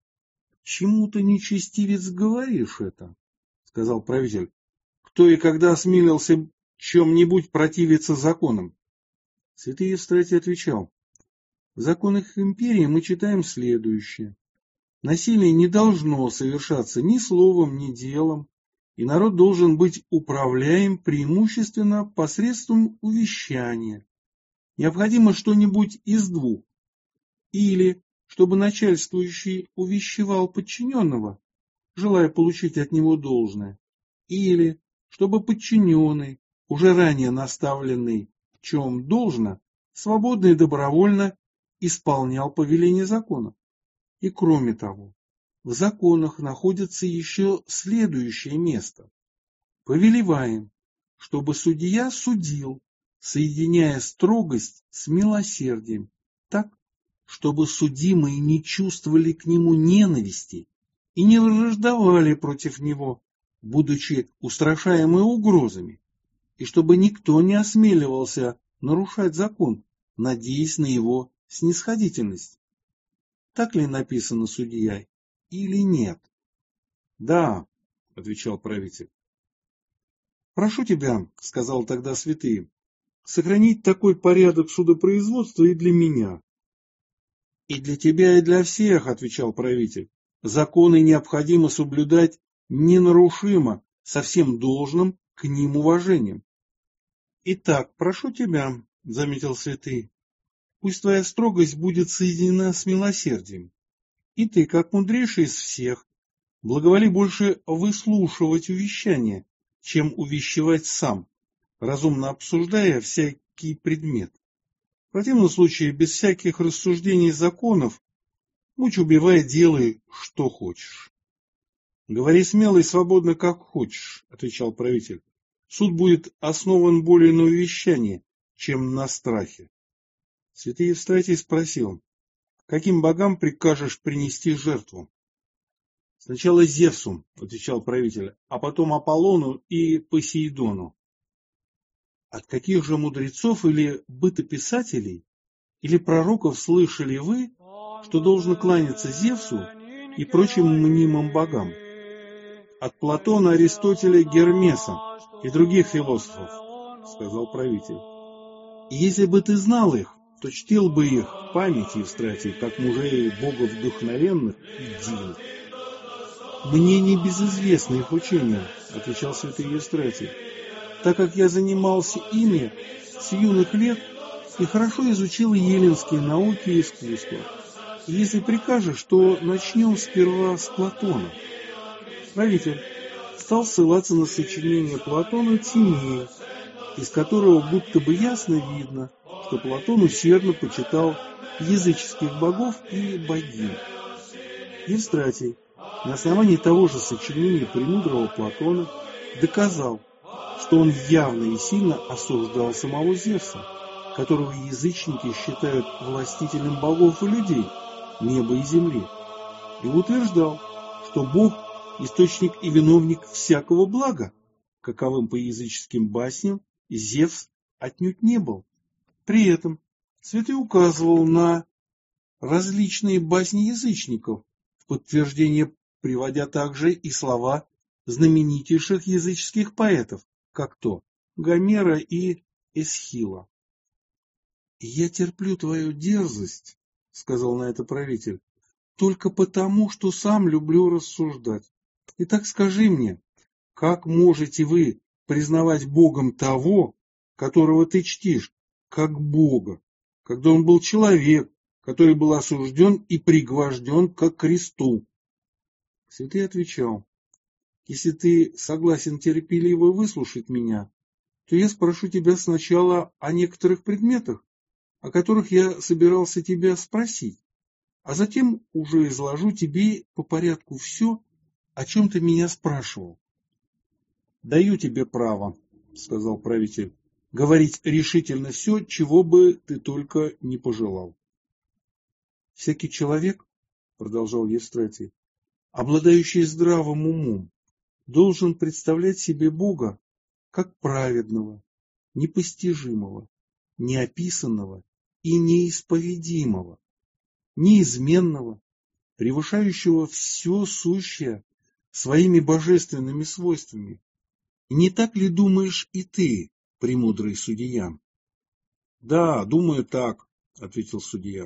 «Чему ты, нечестивец, говоришь это?» — сказал правитель. «Кто и когда осмелился чем-нибудь противиться законам?» Святый Евстратий отвечал: «В законах империи мы читаем следующее. Насилие не должно совершаться ни словом, ни делом, и народ должен быть управляем преимущественно посредством увещания. Необходимо что-нибудь из двух. Или чтобы начальствующий увещевал подчиненного, желая получить от него должное, или чтобы подчиненный, уже ранее наставленный, в чем должно, свободно и добровольно исполнял повеление закона. И кроме того, в законах находится еще следующее место. Повелеваем, чтобы судья судил, соединяя строгость с милосердием, так, чтобы судимые не чувствовали к нему ненависти и не враждовали против него, будучи устрашаемы угрозами, и чтобы никто не осмеливался нарушать закон, надеясь на его снисходительность. Так ли написано, судья, или нет? Да, отвечал правитель. Прошу тебя, сказал тогда святые, сохранить такой порядок судопроизводства и для меня. И для тебя, и для всех, отвечал правитель. Законы необходимо соблюдать ненарушимо, со всем должным к ним уважением. Итак, прошу тебя, заметил святый, пусть твоя строгость будет соединена с милосердием. И ты, как мудрейший из всех, благоволи больше выслушивать увещания, чем увещевать сам, разумно обсуждая всякий предмет. В противном случае, без всяких рассуждений законов, мучь убивай, делай, что хочешь. Говори смело и свободно, как хочешь, отвечал правитель. Суд будет основан более на увещании, чем на страхе. Святый Евстратий спросил: каким богам прикажешь принести жертву? Сначала Зевсу, отвечал правитель, а потом Аполлону и Посейдону. От каких же мудрецов или бытописателей, или пророков слышали вы, что должно кланяться Зевсу и прочим мнимым богам? От Платона, Аристотеля, Гермеса и других философов, сказал правитель. И если бы ты знал их, то чтил бы их в памяти, Евстратий, как мужей боговдохновенных и дивных. Мне не безызвестны их учения, отвечал святый Евстратий, так как я занимался ими с юных лет и хорошо изучил еллинские науки и искусства. И если прикажешь, то начнем сперва с Платона. Правитель стал ссылаться на сочинение Платона «Тимея», из которого будто бы ясно видно, что Платон усердно почитал языческих богов и богинь. Евстратий на основании того же сочинения премудрого Платона доказал, что он явно и сильно осуждал самого Зевса, которого язычники считают властителем богов и людей, неба и земли, и утверждал, что Бог – источник и виновник всякого блага, каковым по языческим басням Зевс отнюдь не был. При этом святый указывал на различные басни язычников, в подтверждение приводя также и слова знаменитейших языческих поэтов, как то Гомера и Эсхила. «Я терплю твою дерзость, — сказал на это правитель, — только потому, что сам люблю рассуждать. Итак, скажи мне, как можете вы признавать Богом того, которого ты чтишь, как Бога, когда он был человек, который был осужден и пригвожден ко кресту? Святый отвечал: если ты согласен терпеливо выслушать меня, то я спрошу тебя сначала о некоторых предметах, о которых я собирался тебя спросить, а затем уже изложу тебе по порядку все, о чем ты меня спрашивал. Даю тебе право, сказал правитель, говорить решительно все, чего бы ты только не пожелал. Всякий человек, продолжал Евстратий, обладающий здравым умом, должен представлять себе Бога как праведного, непостижимого, неописанного и неисповедимого, неизменного, превышающего все сущее своими божественными свойствами. И не так ли думаешь и ты, премудрый судья? — Да, думаю так, — ответил судья.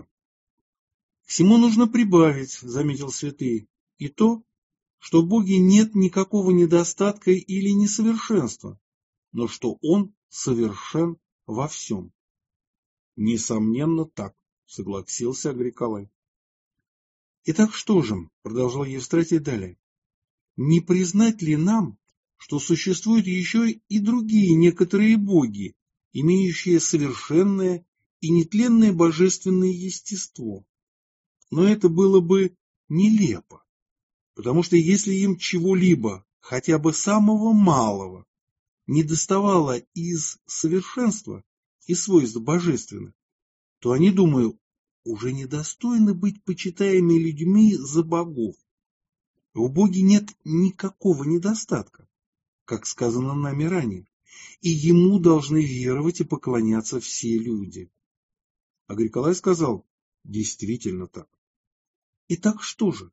— К всему нужно прибавить, — заметил святый, — и то, что в Боге нет никакого недостатка или несовершенства, но что Он совершен во всем. — Несомненно так, — согласился Агриколай. — Итак, что же, — продолжал Евстратий далее, — не признать ли нам, что существуют еще и другие некоторые боги, имеющие совершенное и нетленное божественное естество? Но это было бы нелепо, потому что если им чего-либо, хотя бы самого малого, недоставало из совершенства и свойств божественных, то они, думаю, уже недостойны быть почитаемыми людьми за богов. В Боге нет никакого недостатка, как сказано нами ранее, и Ему должны веровать и поклоняться все люди. Агриколай сказал: действительно так. Итак, что же?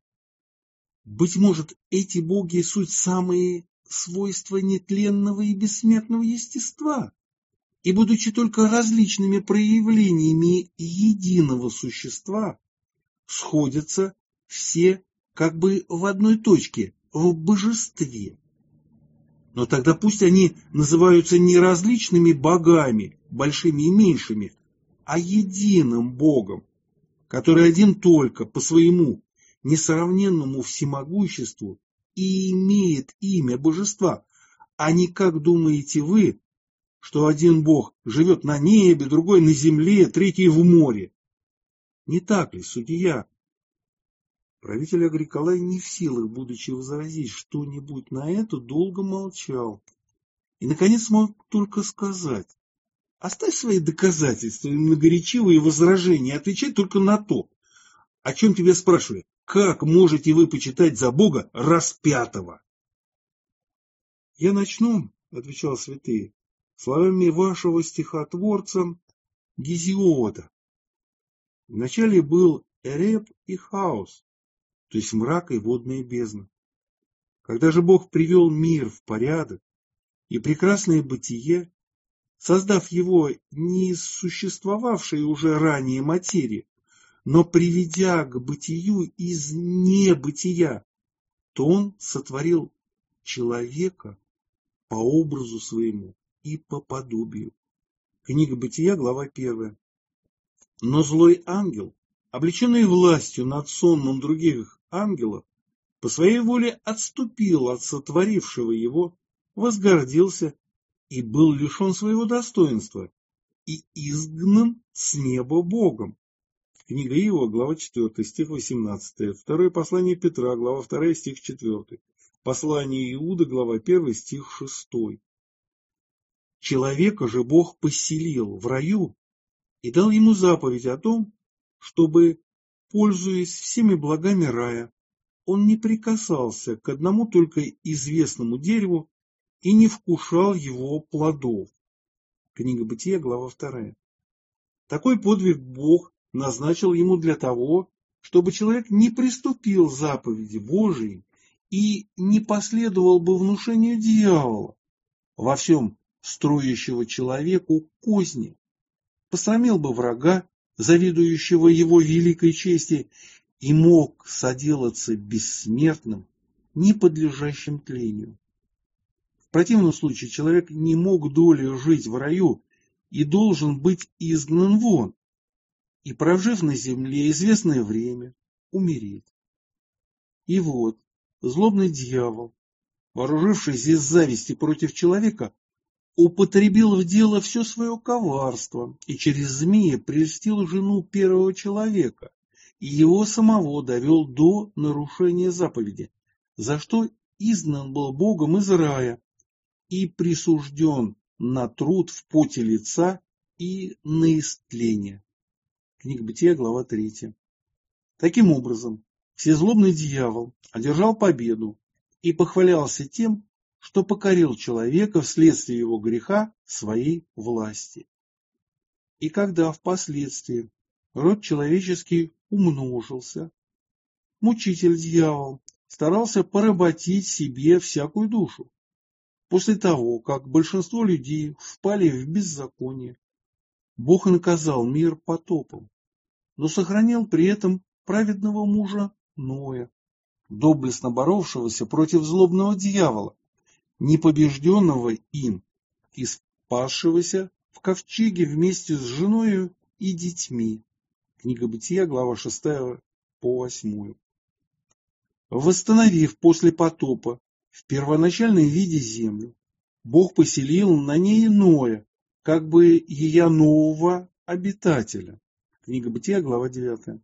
Быть может, эти боги суть самые свойства нетленного и бессмертного естества, и, будучи только различными проявлениями единого существа, сходятся все как бы в одной точке, в божестве. Но тогда пусть они называются не различными богами, большими и меньшими, а единым Богом, который один только по своему несравненному всемогуществу и имеет имя божества, а не, как думаете вы, что один Бог живет на небе, другой на земле, третий в море. Не так ли, судья? Правитель Агриколай, не в силах, будучи возразить что-нибудь на это, долго молчал. И, наконец, смог только сказать: оставь свои доказательства, многоречивые возражения, отвечай только на то, о чем тебя спрашивали. Как можете вы почитать за Бога распятого? — Я начну, — отвечал святый, — словами вашего стихотворца Гезиода. Вначале был Эреб и хаос, то есть мрак и водная бездна. Когда же Бог привел мир в порядок и прекрасное бытие, создав его не из существовавшей уже ранее материи, но приведя к бытию из небытия, то Он сотворил человека по образу своему и по подобию. Книга Бытия, глава 1. Но злой ангел, облеченный властью над сонмом других ангелов, по своей воле отступил от сотворившего его, возгордился и был лишен своего достоинства и изгнан с неба Богом. Книга Иова, глава 4, стих 18. Второе послание Петра, глава 2, стих 4. Послание Иуда, глава 1, стих 6. Человека же Бог поселил в раю и дал ему заповедь о том, чтобы, пользуясь всеми благами рая, он не прикасался к одному только известному дереву и не вкушал его плодов. Книга Бытия, глава 2. Такой подвиг Бог назначил ему для того, чтобы человек не приступил заповеди Божией и не последовал бы внушению дьявола, во всем строящего человеку козни, посрамил бы врага, завидующего его великой чести, и мог соделаться бессмертным, не подлежащим тлению. противном случае человек не мог долей жить в раю и должен быть изгнан вон, и, прожив на земле известное время, умереть. И вот злобный дьявол, вооружившись из зависти против человека, употребил в дело все свое коварство и через змея прельстил жену первого человека и его самого довел до нарушения заповеди, за что изгнан был Богом из рая и присужден на труд в поте лица и на истление. Книга Бытия, глава 3. Таким образом, всезлобный дьявол одержал победу и похвалялся тем, что покорил человека вследствие его греха своей власти. И когда впоследствии род человеческий умножился, мучитель дьявол старался поработить себе всякую душу. После того, как большинство людей впали в беззаконие, Бог наказал мир потопом, но сохранил при этом праведного мужа Ноя, доблестно боровшегося против злобного дьявола, непобежденного им и спасшегося в ковчеге вместе с женою и детьми. Книга Бытия, глава 6 по 8. Восстановив после потопа в первоначальном виде землю, Бог поселил на ней Ноя, как бы ее нового обитателя. Книга Бытия, глава 9.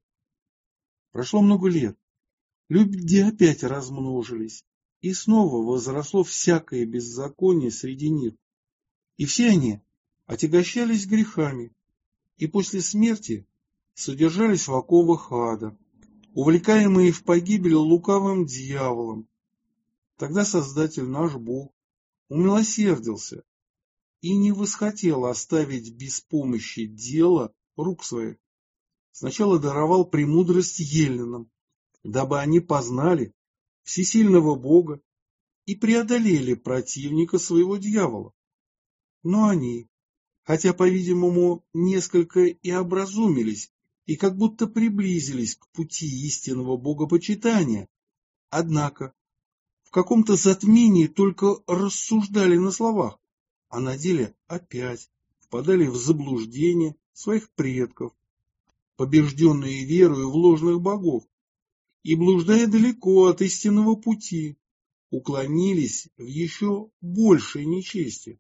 Прошло много лет. Люди опять размножились, и снова возросло всякое беззаконие среди них. И все они отягощались грехами, и после смерти содержались в оковах ада, увлекаемые в погибель лукавым дьяволом. Тогда Создатель наш Бог умилосердился и не восхотел оставить без помощи дело рук своих. Сначала даровал премудрость еллинам, дабы они познали всесильного Бога и преодолели противника своего дьявола. Но они, хотя, по-видимому, несколько и образумились, и как будто приблизились к пути истинного богопочитания, однако в каком-то затмении только рассуждали на словах, а на деле опять впадали в заблуждение своих предков, побежденные верою в ложных богов, и, блуждая далеко от истинного пути, уклонились в еще большее нечестие.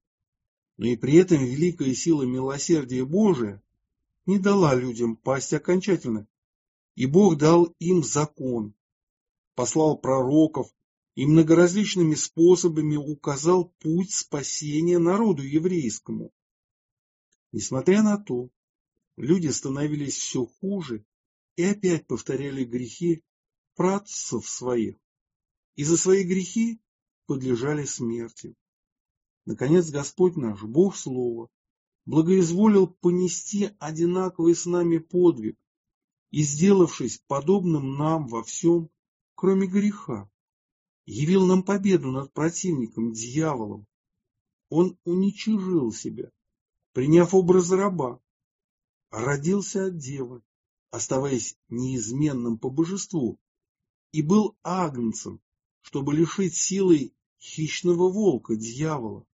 Но и при этом великая сила милосердия Божия не дала людям пасть окончательно, и Бог дал им закон, послал пророков и многоразличными способами указал путь спасения народу еврейскому. Несмотря на то, люди становились все хуже и опять повторяли грехи праотцов своих, и за свои грехи подлежали смерти. Наконец Господь наш, Бог Слова, благоизволил понести одинаковый с нами подвиг и, сделавшись подобным нам во всем, кроме греха, явил нам победу над противником, дьяволом. Он уничижил себя, приняв образ раба, родился от девы, оставаясь неизменным по божеству, и был агнцем, чтобы лишить силы хищного волка, дьявола.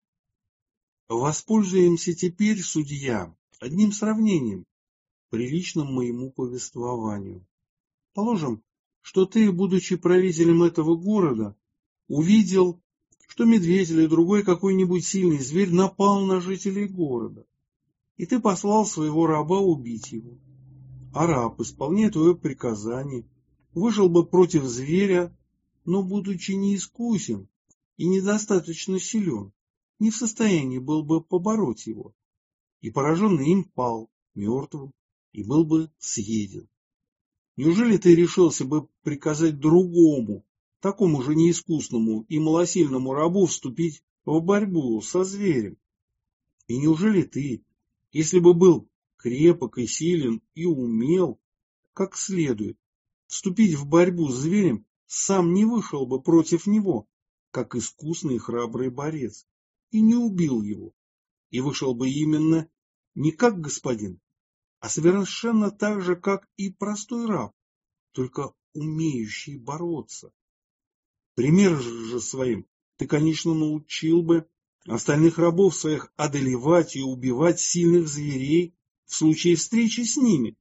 Воспользуемся теперь, судья, одним сравнением, приличным моему повествованию. Положим, что ты, будучи правителем этого города, увидел, что медведь или другой какой-нибудь сильный зверь напал на жителей города, и ты послал своего раба убить его. А раб, исполняя твое приказание, вышел бы против зверя, но, будучи неискусен и недостаточно силен, не в состоянии был бы побороть его, и пораженный им пал мертвым и был бы съеден. Неужели ты решился бы приказать другому, такому же неискусному и малосильному рабу вступить в борьбу со зверем? И неужели ты, если бы был крепок и силен и умел, как следует, вступить в борьбу с зверем, сам не вышел бы против него, как искусный и храбрый борец, и не убил его, и вышел бы именно не как господин, а совершенно так же, как и простой раб, только умеющий бороться? Пример же своим ты, конечно, научил бы остальных рабов своих одолевать и убивать сильных зверей в случае встречи с ними.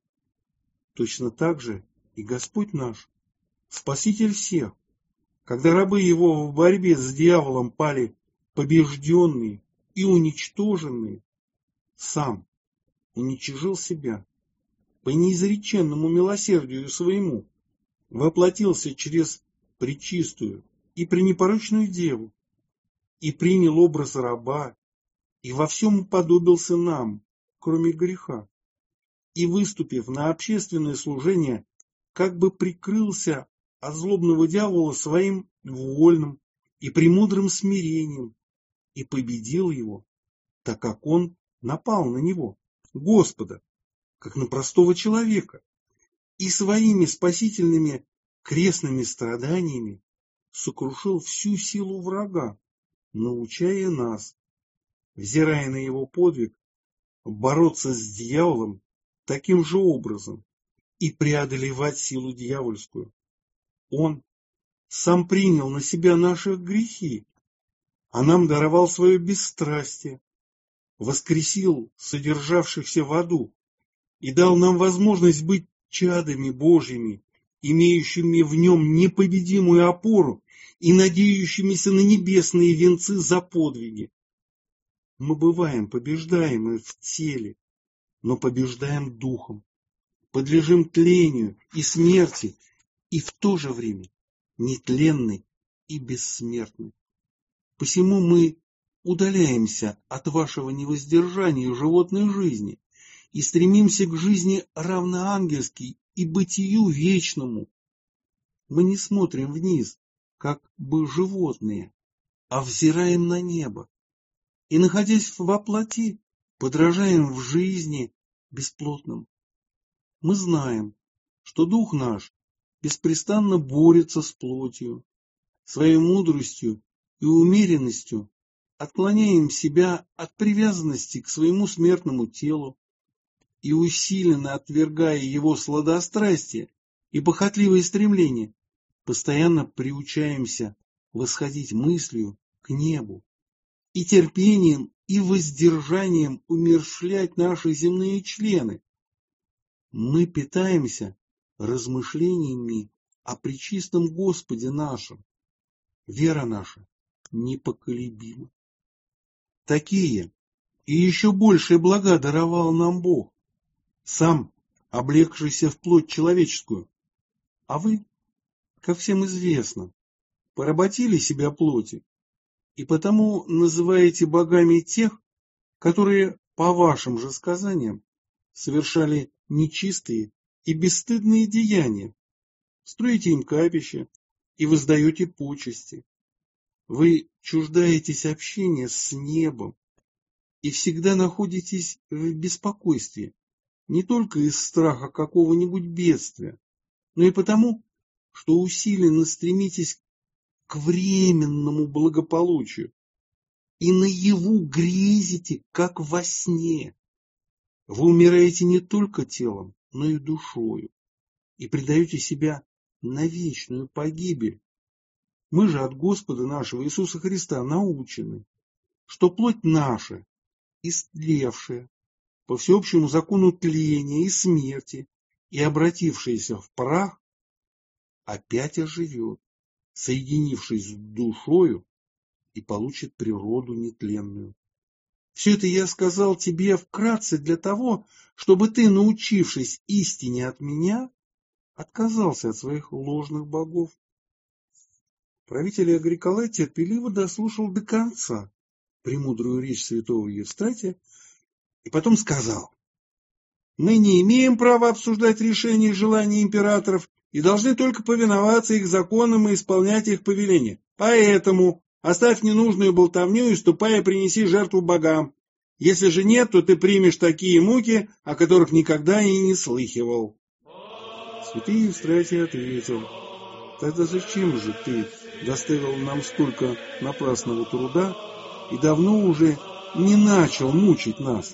Точно так же и Господь наш, Спаситель всех, когда рабы Его в борьбе с дьяволом пали побежденные и уничтоженные, сам уничижил себя по неизреченному милосердию своему, воплотился через пречистую и пренепорочную деву, и принял образ раба, и во всем уподобился нам, кроме греха, и, выступив на общественное служение, как бы прикрылся от злобного дьявола своим вольным и премудрым смирением, и победил его, так как он напал на него, Господа, как на простого человека, и своими спасительными крестными страданиями сокрушил всю силу врага, научая нас, взирая на его подвиг, бороться с дьяволом таким же образом и преодолевать силу дьявольскую. Он сам принял на себя наши грехи, а нам даровал свое бесстрастие, воскресил содержавшихся в аду и дал нам возможность быть чадами Божьими, имеющими в нем непобедимую опору и надеющимися на небесные венцы за подвиги. Мы бываем побеждаемы в теле, но побеждаем духом, подлежим тлению и смерти, и в то же время нетленны и бессмертны. Посему мы удаляемся от вашего невоздержания животной жизни и стремимся к жизни равноангельской и бытию вечному. Мы не смотрим вниз, как бы животные, а взираем на небо, и, находясь во плоти, подражаем в жизни бесплотным. Мы знаем, что дух наш беспрестанно борется с плотью, своей мудростью и умеренностью отклоняем себя от привязанности к своему смертному телу и, усиленно отвергая его сладострастие и похотливые стремления, постоянно приучаемся восходить мыслью к небу и терпением и воздержанием умерщвлять наши земные члены. Мы питаемся размышлениями о пречистом Господе нашем. Вера наша непоколебима. Такие и еще большие блага даровал нам Бог, сам облегшийся в плоть человеческую. А вы, как всем известно, поработили себя плоти, и потому называете богами тех, которые, по вашим же сказаниям, совершали нечистые и бесстыдные деяния, строите им капища и воздаете почести. Вы чуждаетесь общения с небом и всегда находитесь в беспокойстве, не только из страха какого-нибудь бедствия, но и потому, что усиленно стремитесь к временному благополучию и наяву грезите, как во сне. Вы умираете не только телом, но и душою, и предаете себя на вечную погибель. Мы же от Господа нашего Иисуса Христа научены, что плоть наша, истлевшая по всеобщему закону тления и смерти и обратившаяся в прах, опять оживет, соединившись с душою, и получит природу нетленную. Все это я сказал тебе вкратце для того, чтобы ты, научившись истине от меня, отказался от своих ложных богов. Правитель Агриколай терпеливо дослушал до конца премудрую речь святого Евстратия и потом сказал: мы не имеем права обсуждать решения и желания императоров и должны только повиноваться их законам и исполнять их повеления. Поэтому оставь ненужную болтовню и ступай и принеси жертву богам. Если же нет, то ты примешь такие муки, о которых никогда и не слыхивал. Святый Евстратий ответил: тогда зачем же ты доставил нам столько напрасного труда и давно уже не начал мучить нас?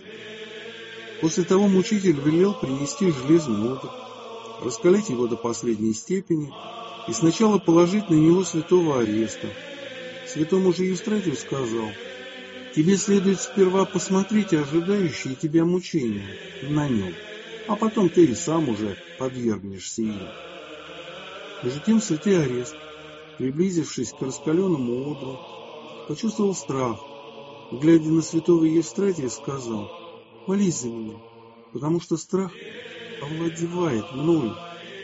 После того мучитель велел принести железный молот, раскалить его до последней степени и сначала положить на него святого Ареста, святому же Евстратию сказал: тебе следует сперва посмотреть ожидающие тебя мучения на нем, а потом ты и сам уже подвергнешься им. Между тем святый Арест, приблизившись к раскаленному одру, почувствовал страх, глядя на святого Евстратия, сказал: молись за меня, потому что страх овладевает мною.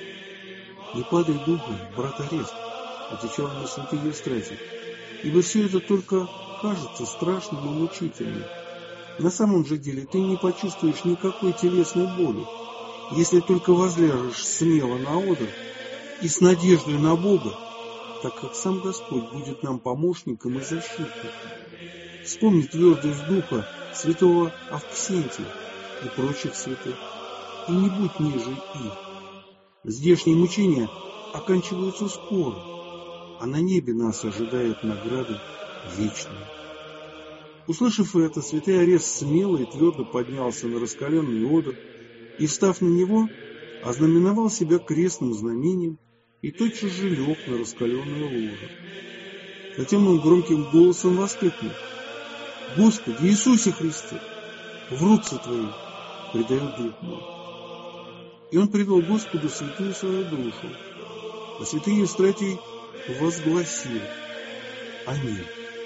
Не падай духом, брат Арест, отвечал ему святый Евстратий, ибо все это только кажется страшным и мучительным. На самом же деле ты не почувствуешь никакой телесной боли, если только возляжешь смело на одр и с надеждой на Бога, так как сам Господь будет нам помощником и защитником. Вспомни твердость духа святого Авксентия и прочих святых, и не будь ниже их. Здешние мучения оканчиваются скоро, а на небе нас ожидает награда вечная. Услышав это, святой Арест смело и твердо поднялся на раскаленный одр и, встав на него, ознаменовал себя крестным знамением и тотчас же лег на раскаленное ложе. Затем он громким голосом воскликнул: Господи Иисусе Христе, в руки Твои предаю дух мой. И он предал Господу святую свою душу, а святый Евстратий возгласил: Аминь.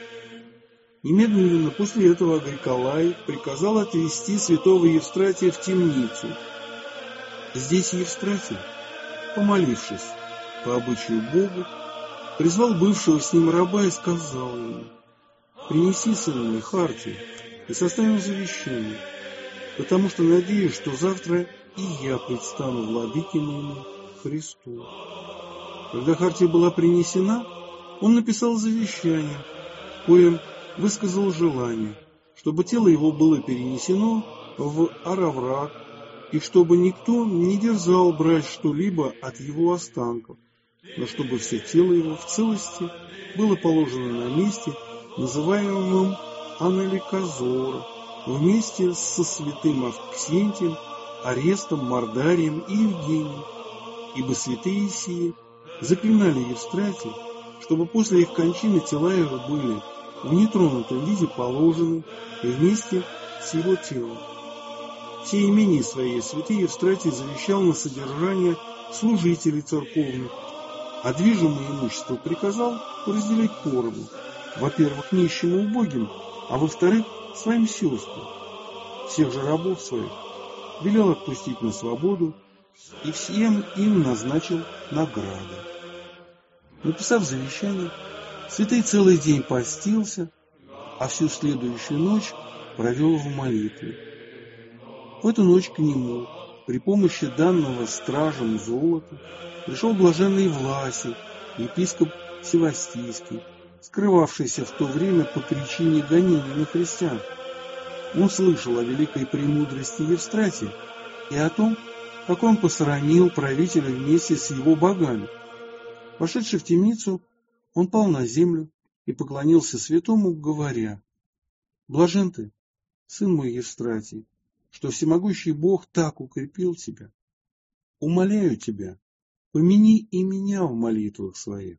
Немедленно после этого Агриколай приказал отвести святого Евстратия в темницу. Здесь Евстратий, помолившись по обычаю Богу, призвал бывшего с ним раба и сказал ему: принеси, сын мой, хартию и составим завещание, потому что надеюсь, что завтра и я предстану владыке моему Христу. Когда хартия была принесена, он написал завещание, коим высказал желание, чтобы тело его было перенесено в Араврак, и чтобы никто не дерзал брать что-либо от его останков, но чтобы все тело его в целости было положено на месте, называемом Аналикозора, вместе со святым Авксентием, Арестом, Мордарием и Евгением, ибо святые сии заклинали Евстратия, чтобы после их кончины тела его были в нетронутом виде положены вместе с его телом. Все имения свои святый Евстратий завещал на содержание служителей церковных, а движимое имущество приказал разделить поровну, во-первых, нищим и убогим, а во-вторых, своим сестрам. Всех же рабов своих велел отпустить на свободу и всем им назначил награды. Написав завещание, святый целый день постился, а всю следующую ночь провел в молитве. В эту ночь к нему, при помощи данного стражем золота, пришел блаженный Власий, епископ Севастийский, скрывавшийся в то время по причине гонений на христиан. Он слышал о великой премудрости Евстратия и о том, как он посрамил правителя вместе с его богами. Вошедший в темницу, он пал на землю и поклонился святому, говоря: «Блажен ты, сын мой Евстратий, что всемогущий Бог так укрепил тебя. Умоляю тебя, помяни и меня в молитвах своих».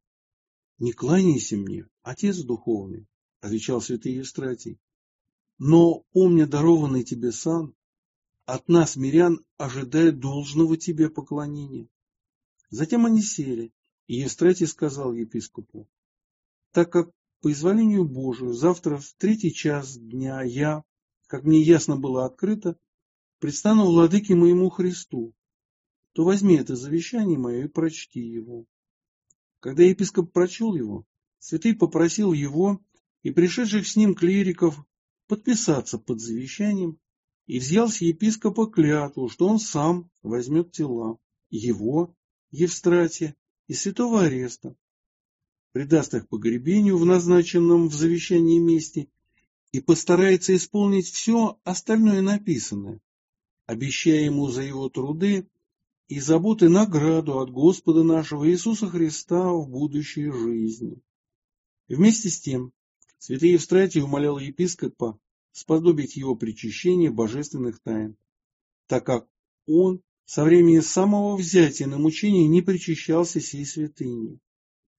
«Не кланяйся мне, отец духовный», — отвечал святый Евстратий, «но, помня дарованный тебе сан, от нас, мирян, ожидает должного тебе поклонения». Затем они сели, и Евстратий сказал епископу: «Так как по изволению Божию завтра в 3 час дня я, как мне ясно было открыто, предстану владыке моему Христу, то возьми это завещание мое и прочти его». Когда епископ прочел его, святый попросил его и пришедших с ним клириков подписаться под завещанием и взял с епископа клятву, что он сам возьмет тела его, Евстратия и святого Ареста, предаст их погребению в назначенном в завещании месте и постарается исполнить все остальное написанное, обещая ему за его труды и заботы награду от Господа нашего Иисуса Христа в будущей жизни. Вместе с тем, святый Евстратий умолял епископа сподобить его причащение божественных тайн, так как он со времени самого взятия на мучение не причащался сей святыни.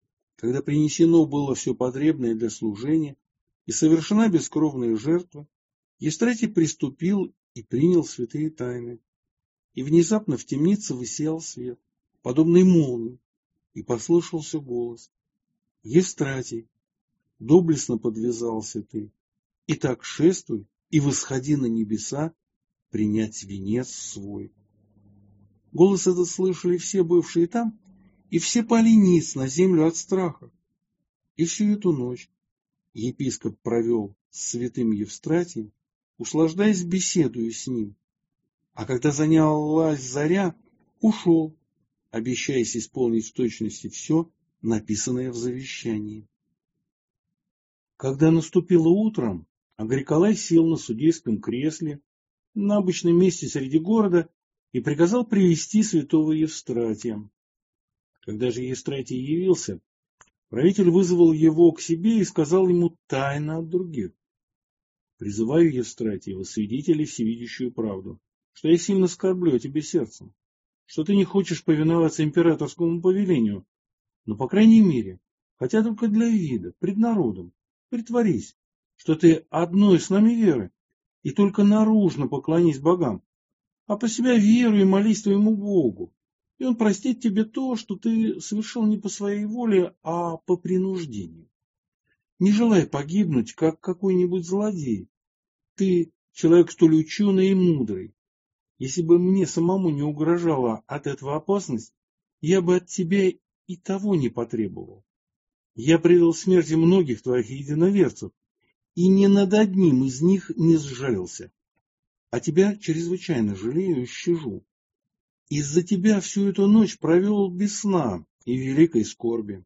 Когда принесено было все потребное для служения и совершена бескровная жертва, Евстратий приступил и принял святые тайны. И внезапно в темнице высиял свет, подобный молнии, и послышался голос: «Евстратий, доблестно подвязался ты, итак шествуй и восходи на небеса принять венец свой». Голос этот слышали все бывшие там, и все пали ниц на землю от страха. И всю эту ночь епископ провел с святым Евстратием, услаждаясь беседою с ним. А когда занялась заря, ушел, обещаясь исполнить в точности все, написанное в завещании. Когда наступило утро, Агриколай сел на судейском кресле на обычном месте среди города и приказал привести святого Евстратия. Когда же Евстратий явился, правитель вызвал его к себе и сказал ему тайно от других: «Призываю, Евстратий, во свидетели всевидящую правду, что я сильно скорблю о тебе сердцем, что ты не хочешь повиноваться императорскому повелению, но, по крайней мере, хотя только для вида, пред народом, притворись, что ты одной с нами веры, и только наружно поклонись богам, а по себя веруй и молись твоему Богу, и он простит тебе то, что ты совершил не по своей воле, а по принуждению. Не желай погибнуть, как какой-нибудь злодей. Ты человек столь ученый и мудрый. Если бы мне самому не угрожала от этого опасность, я бы от тебя и того не потребовал. Я предал смерти многих твоих единоверцев, и ни над одним из них не сжалился. А тебя чрезвычайно жалею и щажу. Из-за тебя всю эту ночь провел без сна и великой скорби».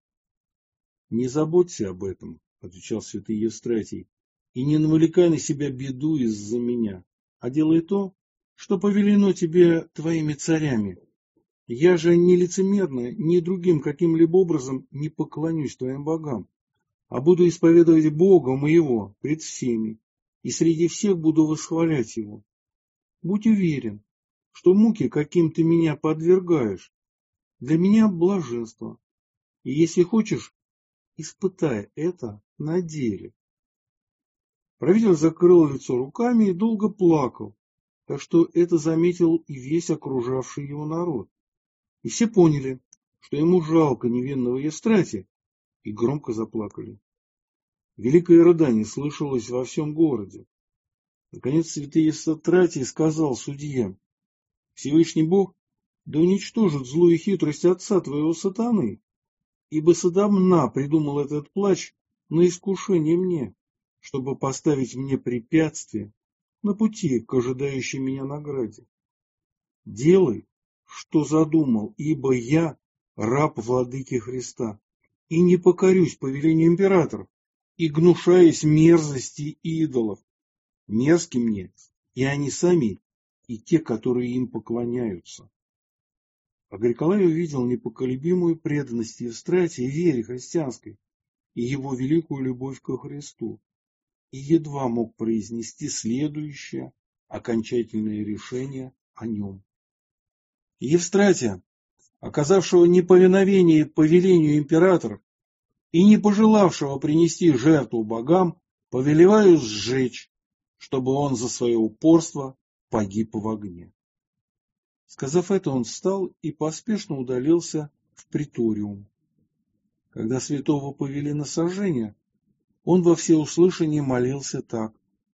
«Не заботься об этом, — отвечал святый Евстратий, — и не навлекай на себя беду из-за меня, а делай то, что повелено тебе твоими царями. Я же ни лицемерно, ни другим каким-либо образом не поклонюсь твоим богам, а буду исповедовать Бога моего пред всеми, и среди всех буду восхвалять Его. Будь уверен, что муки, каким ты меня подвергаешь, для меня блаженство, и если хочешь, испытай это на деле». Правитель закрыл лицо руками и долго плакал, так что это заметил и весь окружавший его народ. И все поняли, что ему жалко невинного Евстратия, и громко заплакали. Великое рыдание слышалось во всем городе. Наконец святый Евстратий сказал судье: «Всевышний Бог да уничтожит злую хитрость отца твоего сатаны, ибо сатана придумал этот плач на искушение мне, чтобы поставить мне препятствие на пути к ожидающей меня награде. Делай, что задумал, ибо я раб владыки Христа, и не покорюсь повелению императоров, и гнушаюсь мерзости идолов. Мерзки мне и они сами, и те, которые им поклоняются». Агриколай увидел непоколебимую преданность Евстратия вере христианской и его великую любовь ко Христу, и едва мог произнести следующее окончательное решение о нем: «Евстратия, оказавшего неповиновение повелению императоров и не пожелавшего принести жертву богам, повелеваю сжечь, чтобы он за свое упорство погиб в огне». Сказав это, он встал и поспешно удалился в приториум. Когда святого повели на сожжение, он во всеуслышание молился так: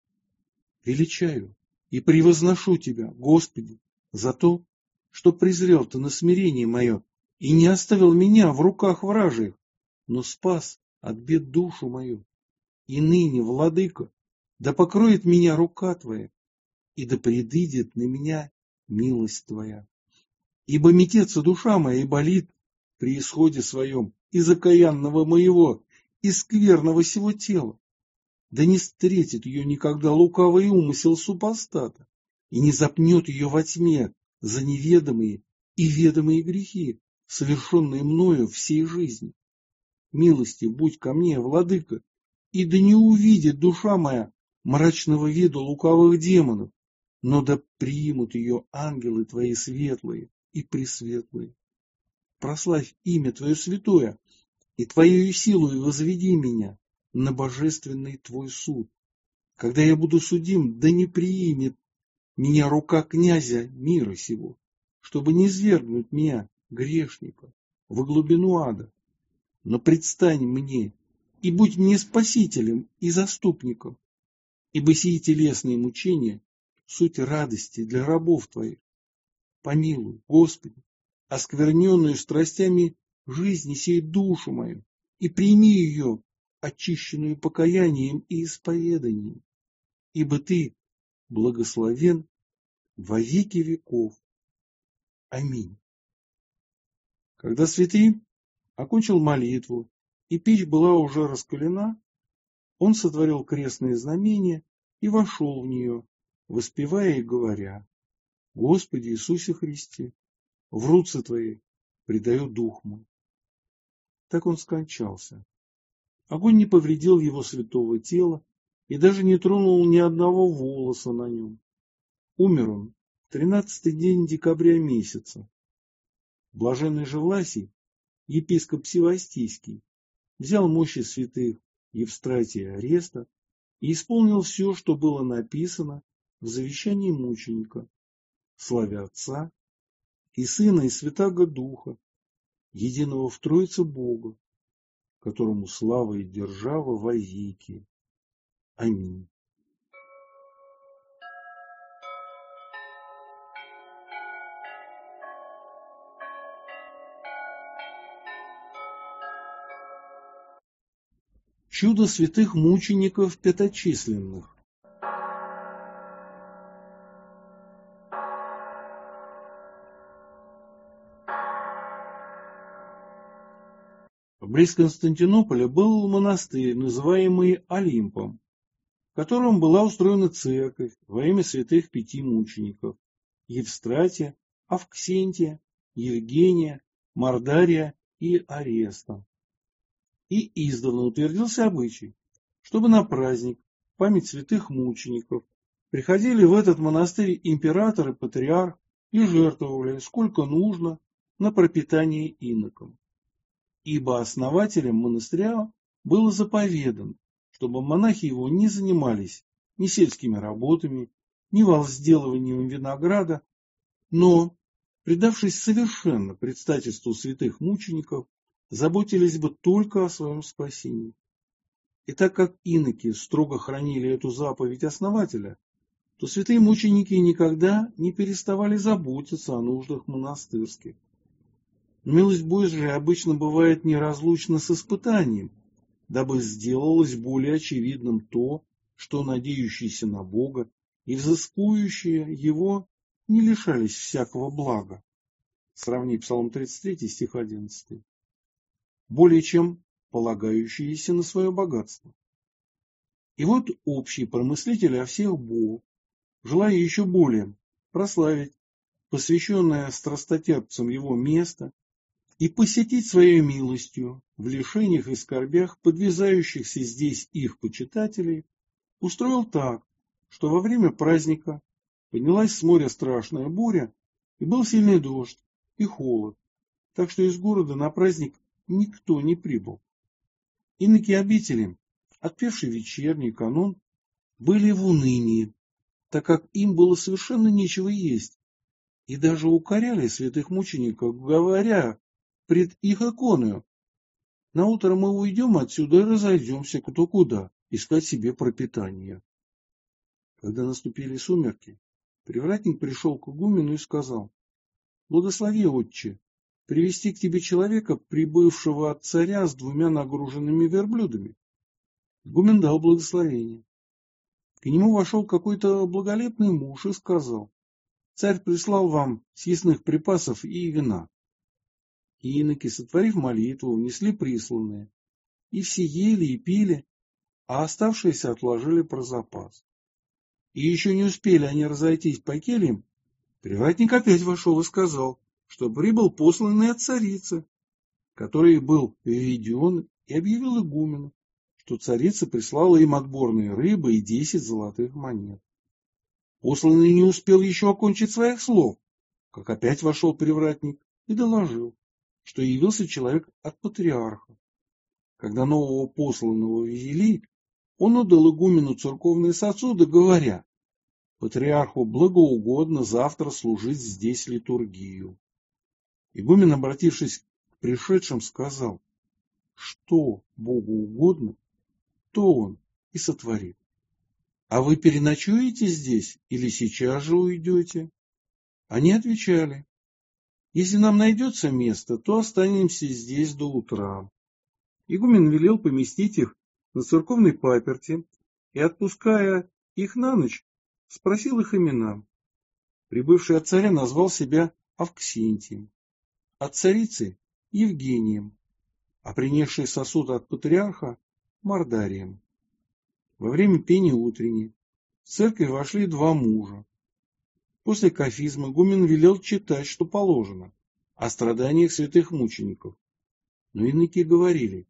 «Величаю и превозношу Тебя, Господи, за то, что презрел Ты на смирение мое и не оставил меня в руках вражьих, но спас от бед душу мою. И ныне, Владыка, да покроет меня рука Твоя, и да предыдет на меня милость Твоя. Ибо метется душа моя и болит при исходе своем из окаянного моего и скверного сего тела. Да не встретит ее никогда лукавый умысел супостата, и не запнет ее во тьме за неведомые и ведомые грехи, совершенные мною всей жизни. Милости будь ко мне, Владыка, и да не увидит душа моя мрачного вида лукавых демонов, но да примут ее ангелы Твои светлые и пресветлые. Прославь имя Твое святое, и Твоею силою возведи меня на божественный Твой суд. Когда я буду судим, да не приимет меня рука князя мира сего, чтобы не свергнуть меня, грешника, во глубину ада. Но предстань мне и будь мне спасителем и заступником, ибо сии телесные мучения — суть радости для рабов Твоих. Помилуй, Господи, оскверненную страстями жизни сей душу мою, и прими ее, очищенную покаянием и исповеданием, ибо Ты благословен во веки веков. Аминь. Когда святый окончил молитву, и печь была уже раскалена, он сотворил крестное знамение и вошел в нее, воспевая и говоря: Господи Иисусе Христе, в руцы Твои предаю дух мой. Так он скончался. Огонь не повредил его святого тела и даже не тронул ни одного волоса на нем. Умер он в 13-й день декабря месяца. Блаженный же Власий, епископ Севастийский, взял мощи святых Евстратия и Ареста и исполнил все, что было написано в завещании мученика, славя Отца и Сына и Святаго Духа, единого в Троице Бога, которому слава и держава во веки. Аминь. Чудо святых мучеников пяточисленных. Близ Константинополя был монастырь, называемый Олимпом, в котором была устроена церковь во имя святых 5 мучеников – Евстратия, Авксентия, Евгения, Мордария и Ареста. И издавна утвердился обычай, чтобы на праздник, в память святых мучеников, приходили в этот монастырь император и патриарх и жертвовали, сколько нужно, на пропитание инокам. Ибо основателем монастыря было заповедано, чтобы монахи его не занимались ни сельскими работами, ни возделыванием винограда, но, предавшись совершенно предстательству святых мучеников, заботились бы только о своем спасении. И так как иноки строго хранили эту заповедь основателя, то святые мученики никогда не переставали заботиться о нуждах монастырских. Но милость Божия обычно бывает неразлучна с испытанием, дабы сделалось более очевидным то, что надеющиеся на Бога и взыскующие Его не лишались всякого блага. Сравни Псалом 33, стих 11. Более чем полагающиеся на свое богатство. И вот общий промыслитель о всех Бог, желая еще более прославить посвященное страстотерпцам его место и посетить своей милостью в лишениях и скорбях подвязающихся здесь их почитателей, устроил так, что во время праздника поднялась с моря страшная буря, и был сильный дождь и холод, так что из города на праздник никто не прибыл. Иноки обители, отпевшие вечерний канон, были в унынии, так как им было совершенно нечего есть, и даже укоряли святых мучеников, говоря пред их иконою: наутро мы уйдем отсюда и разойдемся кто куда, искать себе пропитание. Когда наступили сумерки, привратник пришел к игумену и сказал: благослови, отче, привести к тебе человека, прибывшего от царя с 2 нагруженными верблюдами. Игумен дал благословение. К нему вошел какой-то благолепный муж и сказал: царь прислал вам съестных припасов и вина. И иноки, сотворив молитву, внесли присланные, и все ели и пили, а оставшиеся отложили про запас. И еще не успели они разойтись по кельям, привратник опять вошел и сказал, что прибыл посланный от царицы, который был введен, и объявил игумену, что царица прислала им отборные рыбы и 10 золотых монет. Посланный не успел еще окончить своих слов, как опять вошел привратник и доложил, что явился человек от патриарха, Когда нового посланного ввели, он отдал игумену церковные сосуды, говоря: патриарху благоугодно завтра служить здесь литургию. Игумен, обратившись к пришедшим, сказал: что Богу угодно, то он и сотворит. А вы переночуете здесь или сейчас же уйдете? Они отвечали: если нам найдется место, то останемся здесь до утра. Игумен велел поместить их на церковной паперти и, отпуская их на ночь, спросил их имена. Прибывший от царя назвал себя Авксентием, от царицы – Евгением, а принесший сосуд от патриарха – Мордарием. Во время пения утренней в церковь вошли два мужа. После кафизма игумен велел читать, что положено, о страданиях святых мучеников. Но иноки говорили: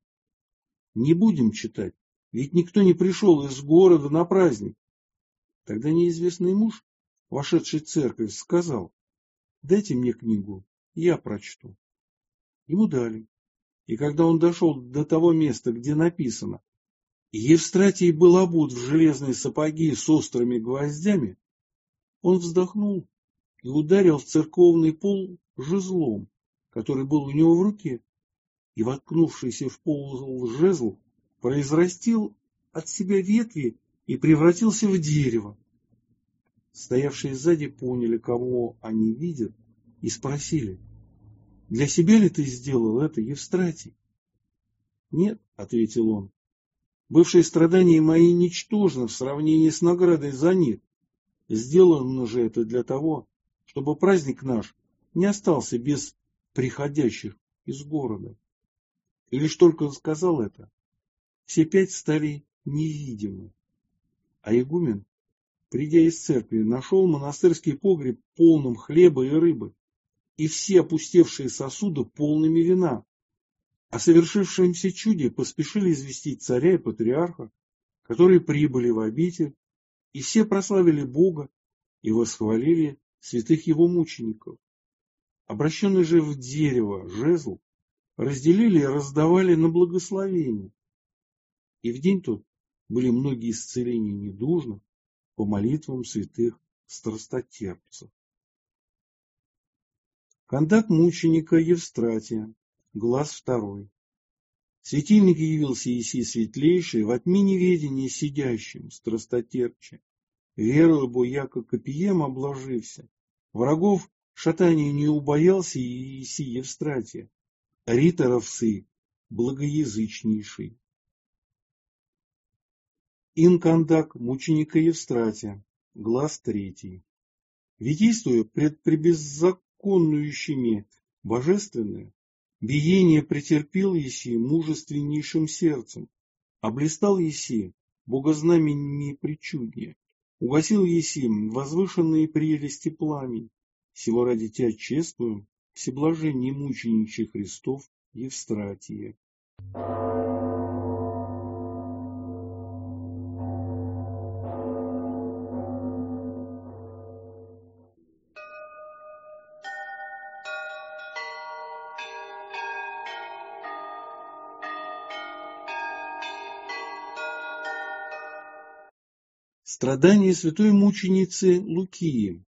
не будем читать, ведь никто не пришел из города на праздник. Тогда неизвестный муж, вошедший в церковь, сказал: дайте мне книгу, я прочту. Ему дали. И когда он дошел до того места, где написано: Евстратий был обут в железные сапоги с острыми гвоздями, он вздохнул и ударил в церковный пол жезлом, который был у него в руке, и, воткнувшийся в пол жезл, произрастил от себя ветви и превратился в дерево. Стоявшие сзади поняли, кого они видят, и спросили: для себя ли ты сделал это, Евстратий? Нет, ответил он, бывшие страдания мои ничтожны в сравнении с наградой за них. Сделано же это для того, чтобы праздник наш не остался без приходящих из города. И лишь только он сказал это, все пять стали невидимы. А игумен, придя из церкви, нашел монастырский погреб полным хлеба и рыбы, и все опустевшие сосуды полными вина. О совершившемся чуде поспешили известить царя и патриарха, которые прибыли в обитель, и все прославили Бога и восхвалили святых его мучеников. Обращенный же в дерево жезл разделили и раздавали на благословение. И в день тот были многие исцеления недужных по молитвам святых страстотерпцев. Кондак мученика Евстратия, глаз 2. Светильник явился Иси светлейший, в тьме неведения сидящим, страстотерпче, верою бо яко копием обложився, врагов шатания не убоялся и Иси Евстратия, риторов сы, благоязычнейший. Инкондак мученика Евстратия, глаз 3. Витийствуя пред пребеззаконнующими божественное, биение претерпел Еси мужественнейшим сердцем, облистал Еси богознаменнее причуднее, угасил Еси возвышенные прелести пламень, сего ради тебя чествуем, всеблаженней мученичий Христов Евстратия. Страдания святой мученицы Лукии.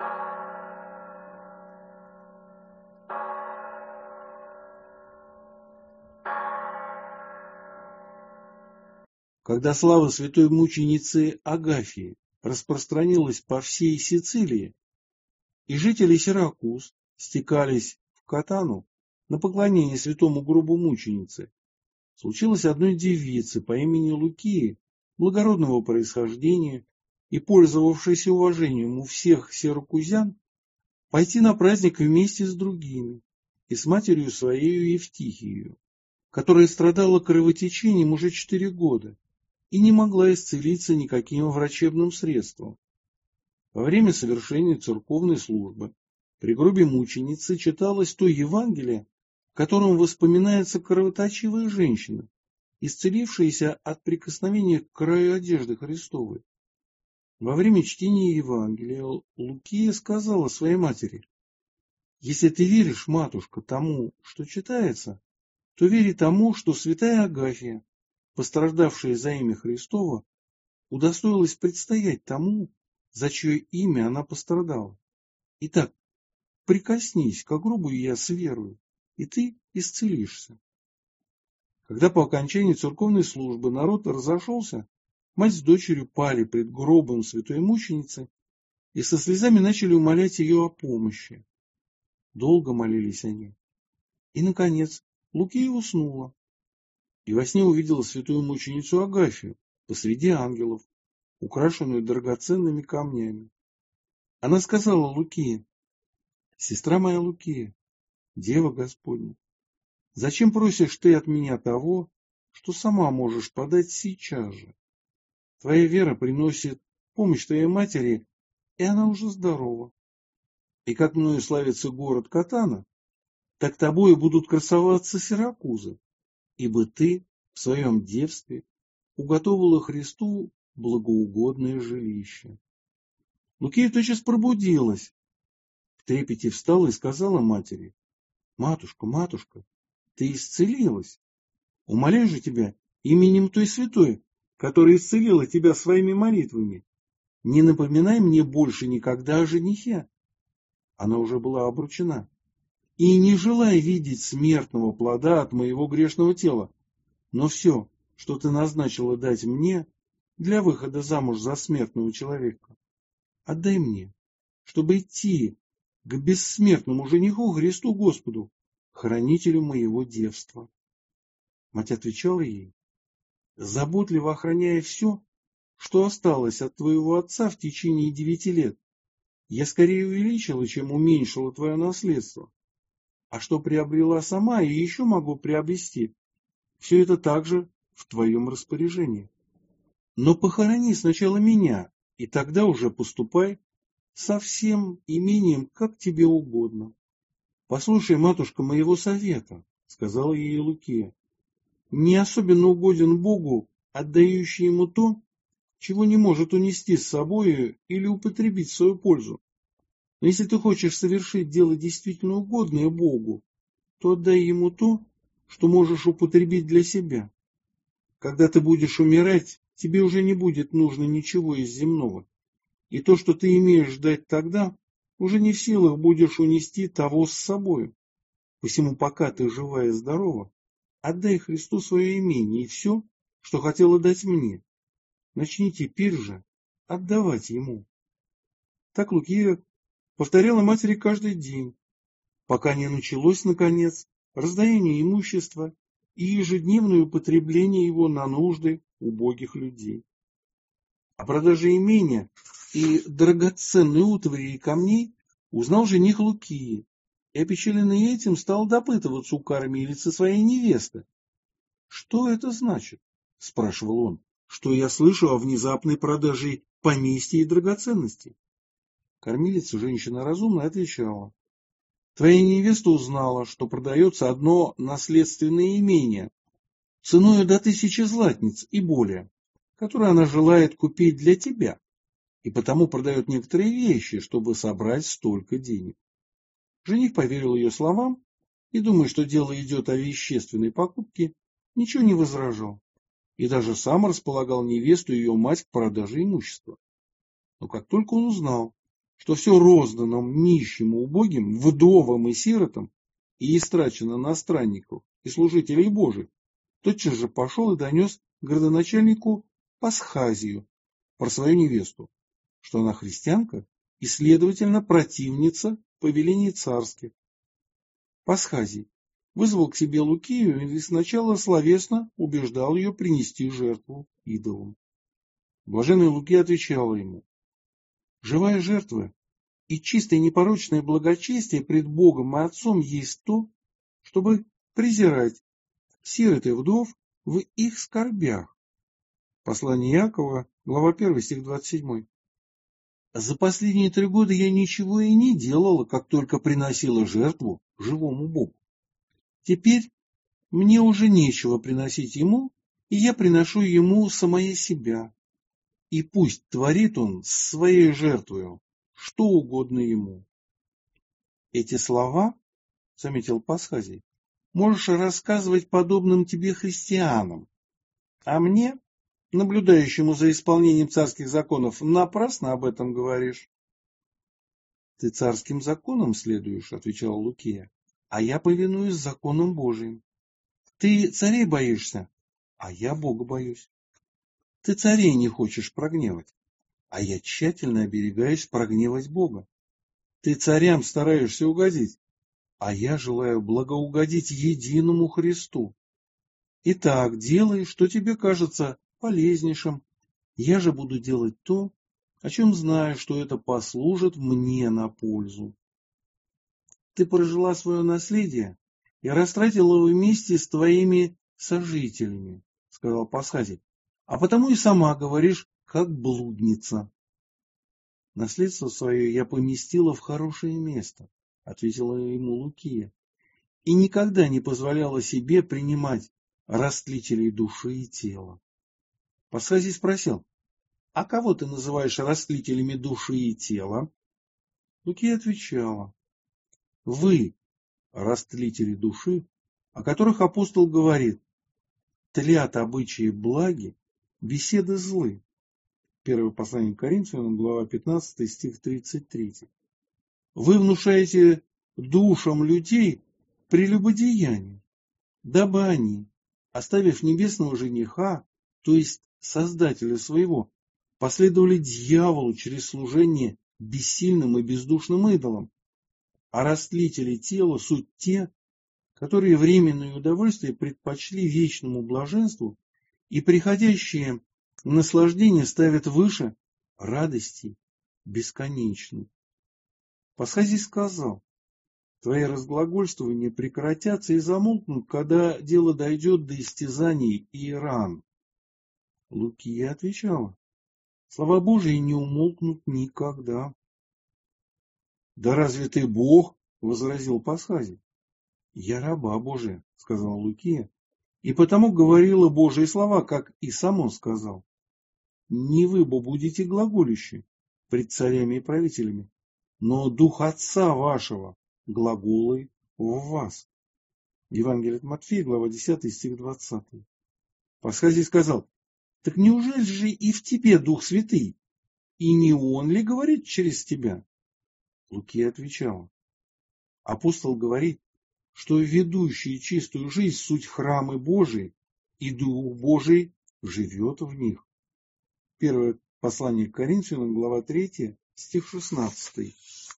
Когда слава святой мученицы Агафии распространилась по всей Сицилии, и жители Сиракуз стекались в Катану на поклонение святому гробу мученицы, случилось одной девице по имени Лукии, благородного происхождения и пользовавшейся уважением у всех сиракузян, пойти на праздник вместе с другими и с матерью своей Евтихией, которая страдала кровотечением уже 4 года и не могла исцелиться никаким врачебным средством. Во время совершения церковной службы при гробе мученицы читалось то Евангелие, в котором воспоминается кровоточивая женщина, исцелившаяся от прикосновения к краю одежды Христовой. Во время чтения Евангелия Лукия сказала своей матери: «Если ты веришь, матушка, тому, что читается, то вери тому, что святая Агафья, пострадавшая за имя Христово, удостоилась предстоять тому, за чье имя она пострадала. Итак, прикоснись к гробу я с верою, и ты исцелишься. Когда по окончании церковной службы народ разошелся, мать с дочерью пали пред гробом святой мученицы и со слезами начали умолять ее о помощи. Долго молились они. И, наконец, Лукия уснула, и во сне увидела святую мученицу Агафью посреди ангелов, украшенную драгоценными камнями. Она сказала Лукии: «Сестра моя Лукия, Дева Господня, зачем просишь ты от меня того, что сама можешь подать сейчас же? Твоя вера приносит помощь твоей матери, и она уже здорова. И как мною славится город Катана, так тобою будут красоваться Сиракузы, ибо ты в своем девстве уготовила Христу благоугодное жилище». Лукия тотчас пробудилась, в трепете встала и сказала матери: «Матушка, матушка, ты исцелилась. Умоляю же тебя именем той святой, которая исцелила тебя своими молитвами, не напоминай мне больше никогда о женихе». Она уже была обручена. «И не желай видеть смертного плода от моего грешного тела, но все, что ты назначила дать мне для выхода замуж за смертного человека, отдай мне, чтобы идти к бессмертному жениху Христу Господу, хранителю моего девства». Мать отвечала ей: «Заботливо охраняя все, что осталось от твоего отца в течение 9 лет, я скорее увеличила, чем уменьшила твое наследство. А что приобрела сама и еще могу приобрести, все это также в твоем распоряжении. Но похорони сначала меня, и тогда уже поступай со всем имением, как тебе угодно». «Послушай, матушка, моего совета», — сказала ей Лукия. «Не особенно угоден Богу, отдающий ему то, чего не может унести с собою или употребить в свою пользу. Но если ты хочешь совершить дело действительно угодное Богу, то отдай ему то, что можешь употребить для себя. Когда ты будешь умирать, тебе уже не будет нужно ничего из земного, и то, что ты имеешь ждать тогда, уже не в силах будешь унести того с собою. Посему, пока ты жива и здорова, отдай Христу свое имение и все, что хотела дать мне. Начни теперь же отдавать ему». Так Лукия повторяла матери каждый день, пока не началось, наконец, раздаяние имущества и ежедневное употребление его на нужды убогих людей. О продаже имения и драгоценной утвари и камней узнал жених Лукии, и, опечаленный этим, стал допытываться у кормилицы своей невесты. «Что это значит?» — спрашивал он. «Что я слышу о внезапной продаже поместья и драгоценностей?» Кормилица, женщина разумная, отвечала: «Твоя невеста узнала, что продается одно наследственное имение ценою до 1000 златниц и более, которое она желает купить для тебя, и потому продает некоторые вещи, чтобы собрать столько денег». Жених поверил ее словам и, думая, что дело идет о вещественной покупке, ничего не возражал, и даже сам располагал невесту и ее мать к продаже имущества. Но как только он узнал, что все роздано нищим и убогим, вдовам и сиротам, и истрачено на странников и служителей Божьих, тотчас же пошел и донес градоначальнику Пасхазию про свою невесту, что она христианка и, следовательно, противница повелений царских. Пасхазий вызвал к себе Лукию и сначала словесно убеждал ее принести жертву идолам. Блаженная Лукия отвечала ему: «Живая жертва и чистое непорочное благочестие пред Богом и Отцом есть то, чтобы презирать сирот и вдов в их скорбях». Послание Иакова, глава 1, стих 27. «За последние 3 года я ничего и не делала, как только приносила жертву живому Богу. Теперь мне уже нечего приносить ему, и я приношу ему самое себя. И пусть творит он с своей жертвою что угодно ему». Эти слова, заметил Пасхазий, можешь рассказывать подобным тебе христианам, а мне, наблюдающему за исполнением царских законов, напрасно об этом говоришь. Ты царским законам следуешь, отвечала Лукия, а я повинуюсь законам Божиим. Ты царей боишься, а я Бога боюсь. Ты царей не хочешь прогневать, а я тщательно оберегаюсь прогневать Бога. Ты царям стараешься угодить, а я желаю благоугодить единому Христу. Итак, делай, что тебе кажется полезнейшим. Я же буду делать то, о чем знаю, что это послужит мне на пользу. Ты прожила свое наследие и растратила его вместе с твоими сожителями, сказал Пасхазий, а потому и сама говоришь, как блудница. Наследство свое я поместила в хорошее место, ответила ему Лукия, и никогда не позволяла себе принимать растлителей души и тела. Пасхазий спросил, а кого ты называешь растлителями души и тела? Лукия отвечала, вы, растлители души, о которых апостол говорит, тлят обычаи благи, беседы злы. Первое послание к Коринфянам, глава 15, стих 33. Вы внушаете душам людей прелюбодеяние, дабы они, оставив небесного жениха, то есть Создателя своего, последовали дьяволу через служение бессильным и бездушным идолам. А растлители тела суть те, которые временное удовольствие предпочли вечному блаженству и приходящие наслаждения ставят выше радости бесконечной. Пасхазий сказал, твои разглагольствования прекратятся и замолкнут, когда дело дойдет до истязаний и ран. Лукия отвечала, слова Божии не умолкнут никогда. Да разве ты Бог? Возразил Пасхазий. Я раба Божия, сказала Лукия, и потому говорила Божьи слова, как и сам он сказал. Не вы будете глаголющи пред царями и правителями, но дух Отца вашего глаголы в вас. Евангелие от Матфея, глава 10, стих 20. Пасхазий сказал, так неужели же и в тебе Дух Святый? И не он ли говорит через тебя? Лукия отвечала, апостол говорит, что ведущие чистую жизнь суть храмы Божии, и Дух Божий живет в них. Первое послание к Коринфянам, глава 3, стих 16.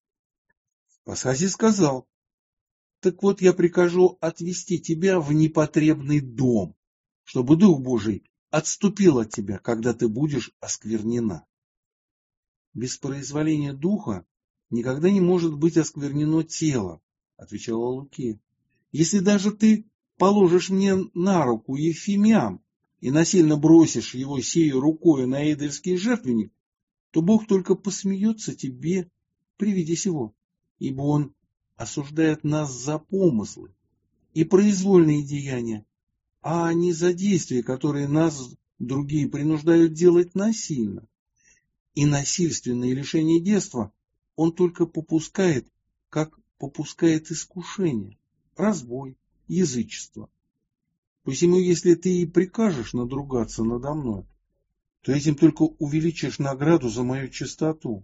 Пасхазий сказал, так вот я прикажу отвести тебя в непотребный дом, чтобы Дух Божий отступил от тебя, когда ты будешь осквернена. Без произволения Духа никогда не может быть осквернено тело, отвечала Лукия. Если даже ты положишь мне на руку Ефимиам и насильно бросишь его сею рукою на идольский жертвенник, то Бог только посмеется тебе при виде сего, ибо Он осуждает нас за помыслы и произвольные деяния, а не за действия, которые нас другие принуждают делать насильно. И насильственное лишение детства Он только попускает, как попускает искушение, разбой, язычество. Посему, если ты и прикажешь надругаться надо мной, то этим только увеличишь награду за мою чистоту.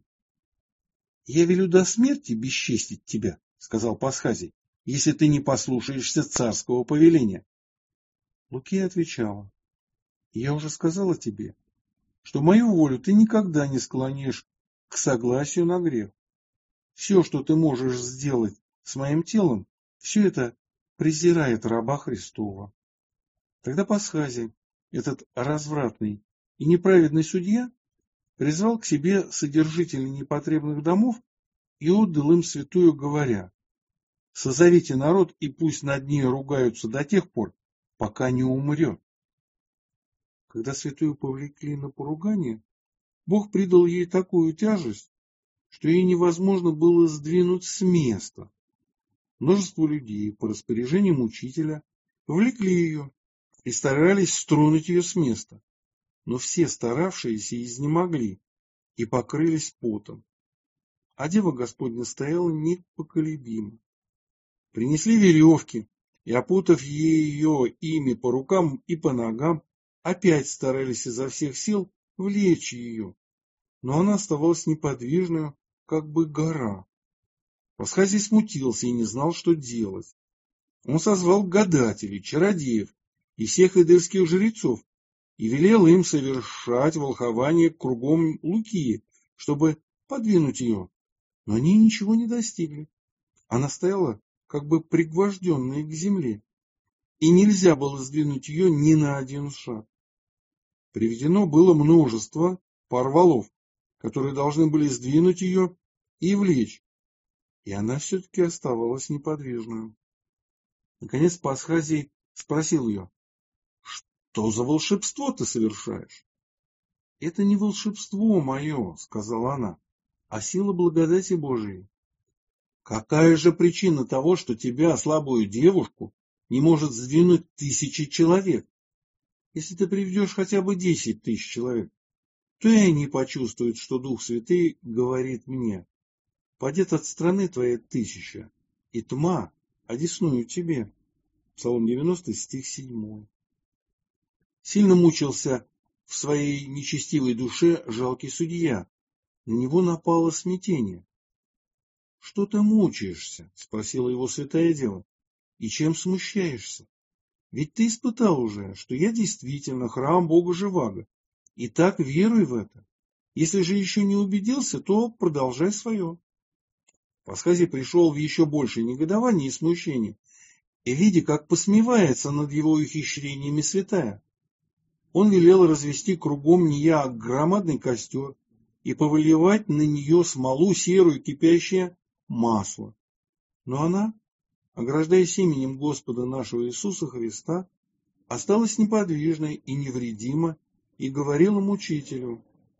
Я велю до смерти бесчестить тебя, сказал Пасхазий, если ты не послушаешься царского повеления. Лукия отвечала, я уже сказала тебе, что мою волю ты никогда не склонишь к согласию на грех. Все, что ты можешь сделать с моим телом, все это презирает раба Христова. Тогда Пасхазий, этот развратный и неправедный судья, призвал к себе содержителей непотребных домов и отдал им святую, говоря, созовите народ, и пусть над ней ругаются до тех пор, пока не умрет. Когда святую повлекли на поругание, Бог придал ей такую тяжесть, что ей невозможно было сдвинуть с места. Множество людей по распоряжениям учителя влекли ее и старались стронуть ее с места, но все старавшиеся изнемогли и покрылись потом. А Дева Господня стояла непоколебимо. Принесли веревки и, опутав ее ими по рукам и по ногам, опять старались изо всех сил влечь ее, но она оставалась неподвижной, как бы гора. Пасхазий смутился и не знал, что делать. Он созвал гадателей, чародеев и всех идырских жрецов и велел им совершать волхование кругом Луки, чтобы подвинуть ее. Но они ничего не достигли. Она стояла, как бы пригвожденная к земле, и нельзя было сдвинуть ее ни на один шаг. Приведено было множество пар валов, которые должны были сдвинуть ее и влечь, и она все-таки оставалась неподвижной. Наконец Пасхазий спросил ее: «Что за волшебство ты совершаешь?» «Это не волшебство мое, — сказала она, — а сила благодати Божией». «Какая же причина того, что тебя, слабую девушку, не может сдвинуть 1000 человек? Если ты приведешь хотя бы 10 000 человек, то и они почувствуют, что Дух Святый говорит мне: падет от страны твоей 1000, и тьма одесную тебе». Псалом 90, стих 7. Сильно мучился в своей нечестивой душе жалкий судья. На него напало смятение. «Что ты мучаешься?» — спросила его святая дева. «И чем смущаешься? Ведь ты испытал уже, что я действительно храм Бога Живаго. И так веруй в это. Если же еще не убедился, то продолжай свое». Пасхазий пришел в еще большее негодование и смущение, и, видя, как посмевается над его ухищрениями святая, он велел развести кругом нее громадный костер и повыливать на нее смолу серую, кипящее масло. Но она, ограждаясь именем Господа нашего Иисуса Христа, осталась неподвижной и невредима и говорила мучителю: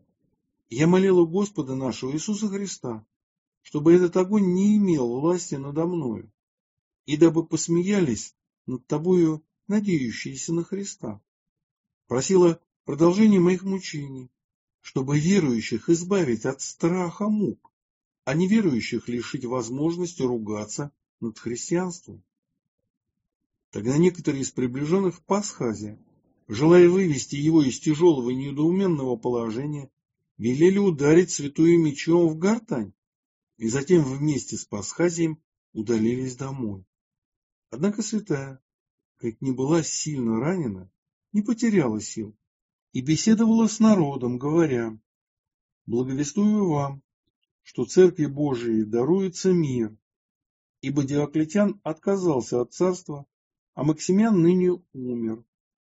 «Я молила Господа нашего Иисуса Христа, чтобы этот огонь не имел власти надо мною, и дабы посмеялись над тобою надеющиеся на Христа. Просила продолжения моих мучений, чтобы верующих избавить от страха мук, а неверующих лишить возможности ругаться над христианством». Тогда некоторые из приближенных Пасхазия, желая вывести его из тяжелого и недоуменного положения, велели ударить святую мечом в гортань, и затем вместе с Пасхазием удалились домой. Однако святая, как ни была сильно ранена, не потеряла сил и беседовала с народом, говоря: «Благовествую вам, что Церкви Божией даруется мир, ибо Диоклетиан отказался от царства, а Максимиан ныне умер.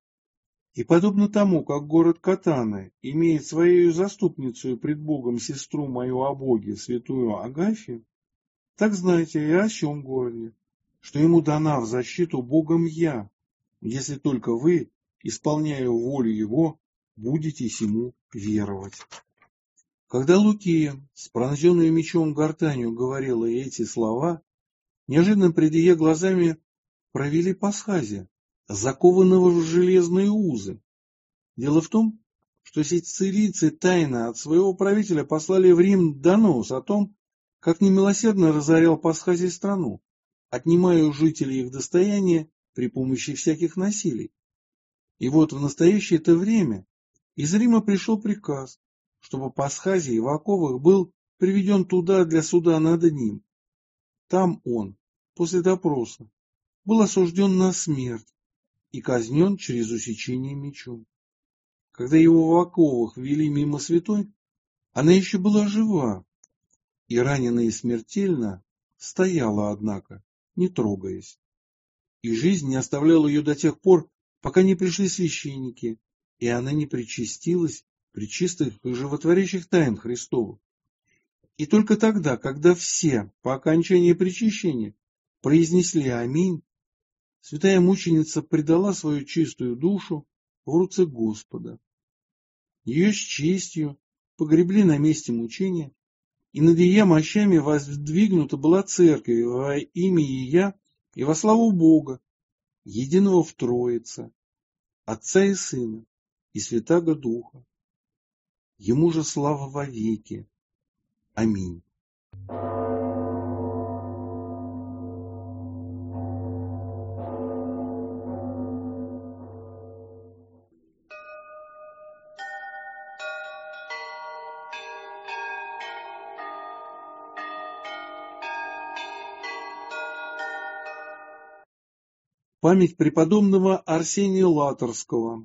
И подобно тому, как город Катана имеет своей заступницей пред Богом сестру мою о Боге, святую Агафью, так знайте и о сем городе, что ему дана в защиту Богом я, если только вы, исполняя волю его, будете сему веровать». Когда Лукия с пронзенной мечом гортанью говорила эти слова, неожиданно пред ее глазами провели Пасхазия, закованного в железные узы. Дело в том, что сицилийцы тайно от своего правителя послали в Рим донос о том, как немилосердно разорял Пасхазий страну, отнимая у жителей их достояние при помощи всяких насилий. И вот в настоящее это время из Рима пришел приказ, чтобы Пасхазий в оковах был приведен туда для суда над ним. Там он, после допроса, был осужден на смерть и казнен через усечение мечом. Когда его в оковах вели мимо святой, она еще была жива, и раненая смертельно стояла, однако, не трогаясь. И жизнь не оставляла ее до тех пор, пока не пришли священники, и она не причастилась при чистых и животворящих тайн Христовых. И только тогда, когда все по окончании причащения произнесли «Аминь», святая мученица предала свою чистую душу в руце Господа. Ее с честью погребли на месте мучения, и над ее мощами воздвигнута была церковь во имя ее и во славу Бога, единого в Троице, Отца и Сына и Святаго Духа. Ему же слава вовеки. Аминь. память преподобного Арсения Латорского.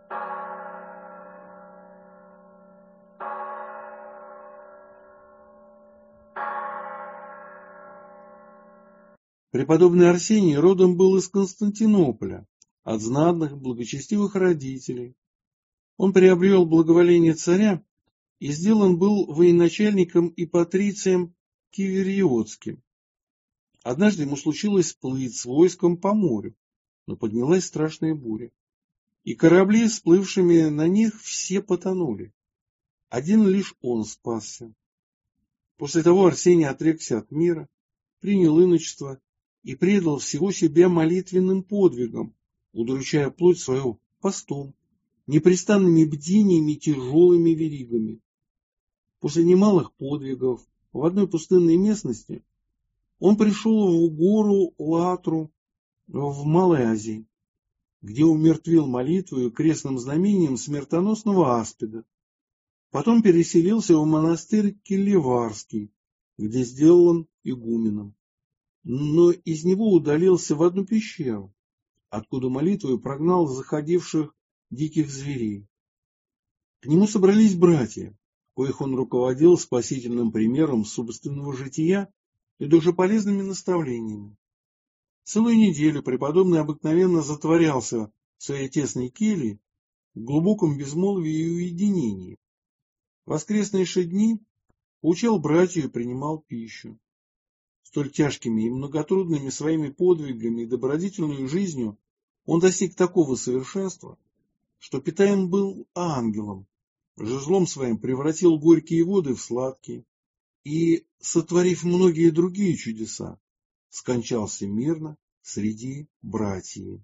Преподобный Арсений родом был из Константинополя, от знатных, благочестивых родителей. Он приобрел благоволение царя и сделан был военачальником и патрицием кивериотским. Однажды ему случилось плыть с войском по морю, но поднялась страшная буря, и корабли, сплывшими на них, все потонули. Один лишь он спасся. После того Арсений отрекся от мира, принял иночество и предал всего себя молитвенным подвигам, удручая плоть свою постом, непрестанными бдениями и тяжелыми веригами. После немалых подвигов в одной пустынной местности он пришел в гору Латру в Малой Азии, где умертвил молитвою крестным знамением смертоносного аспида. Потом переселился в монастырь Келеварский, где сделан игуменом. Но из него удалился в одну пещеру, откуда молитвою прогнал заходивших диких зверей. К нему собрались братья, коих он руководил спасительным примером собственного жития и душеполезными наставлениями. Целую неделю преподобный обыкновенно затворялся в своей тесной келье в глубоком безмолвии и уединении. В воскресные дни поучал братью и принимал пищу. Столь тяжкими и многотрудными своими подвигами и добродетельной жизнью он достиг такого совершенства, что питаем был ангелом, жезлом своим превратил горькие воды в сладкие и, сотворив многие другие чудеса, скончался мирно среди братьев.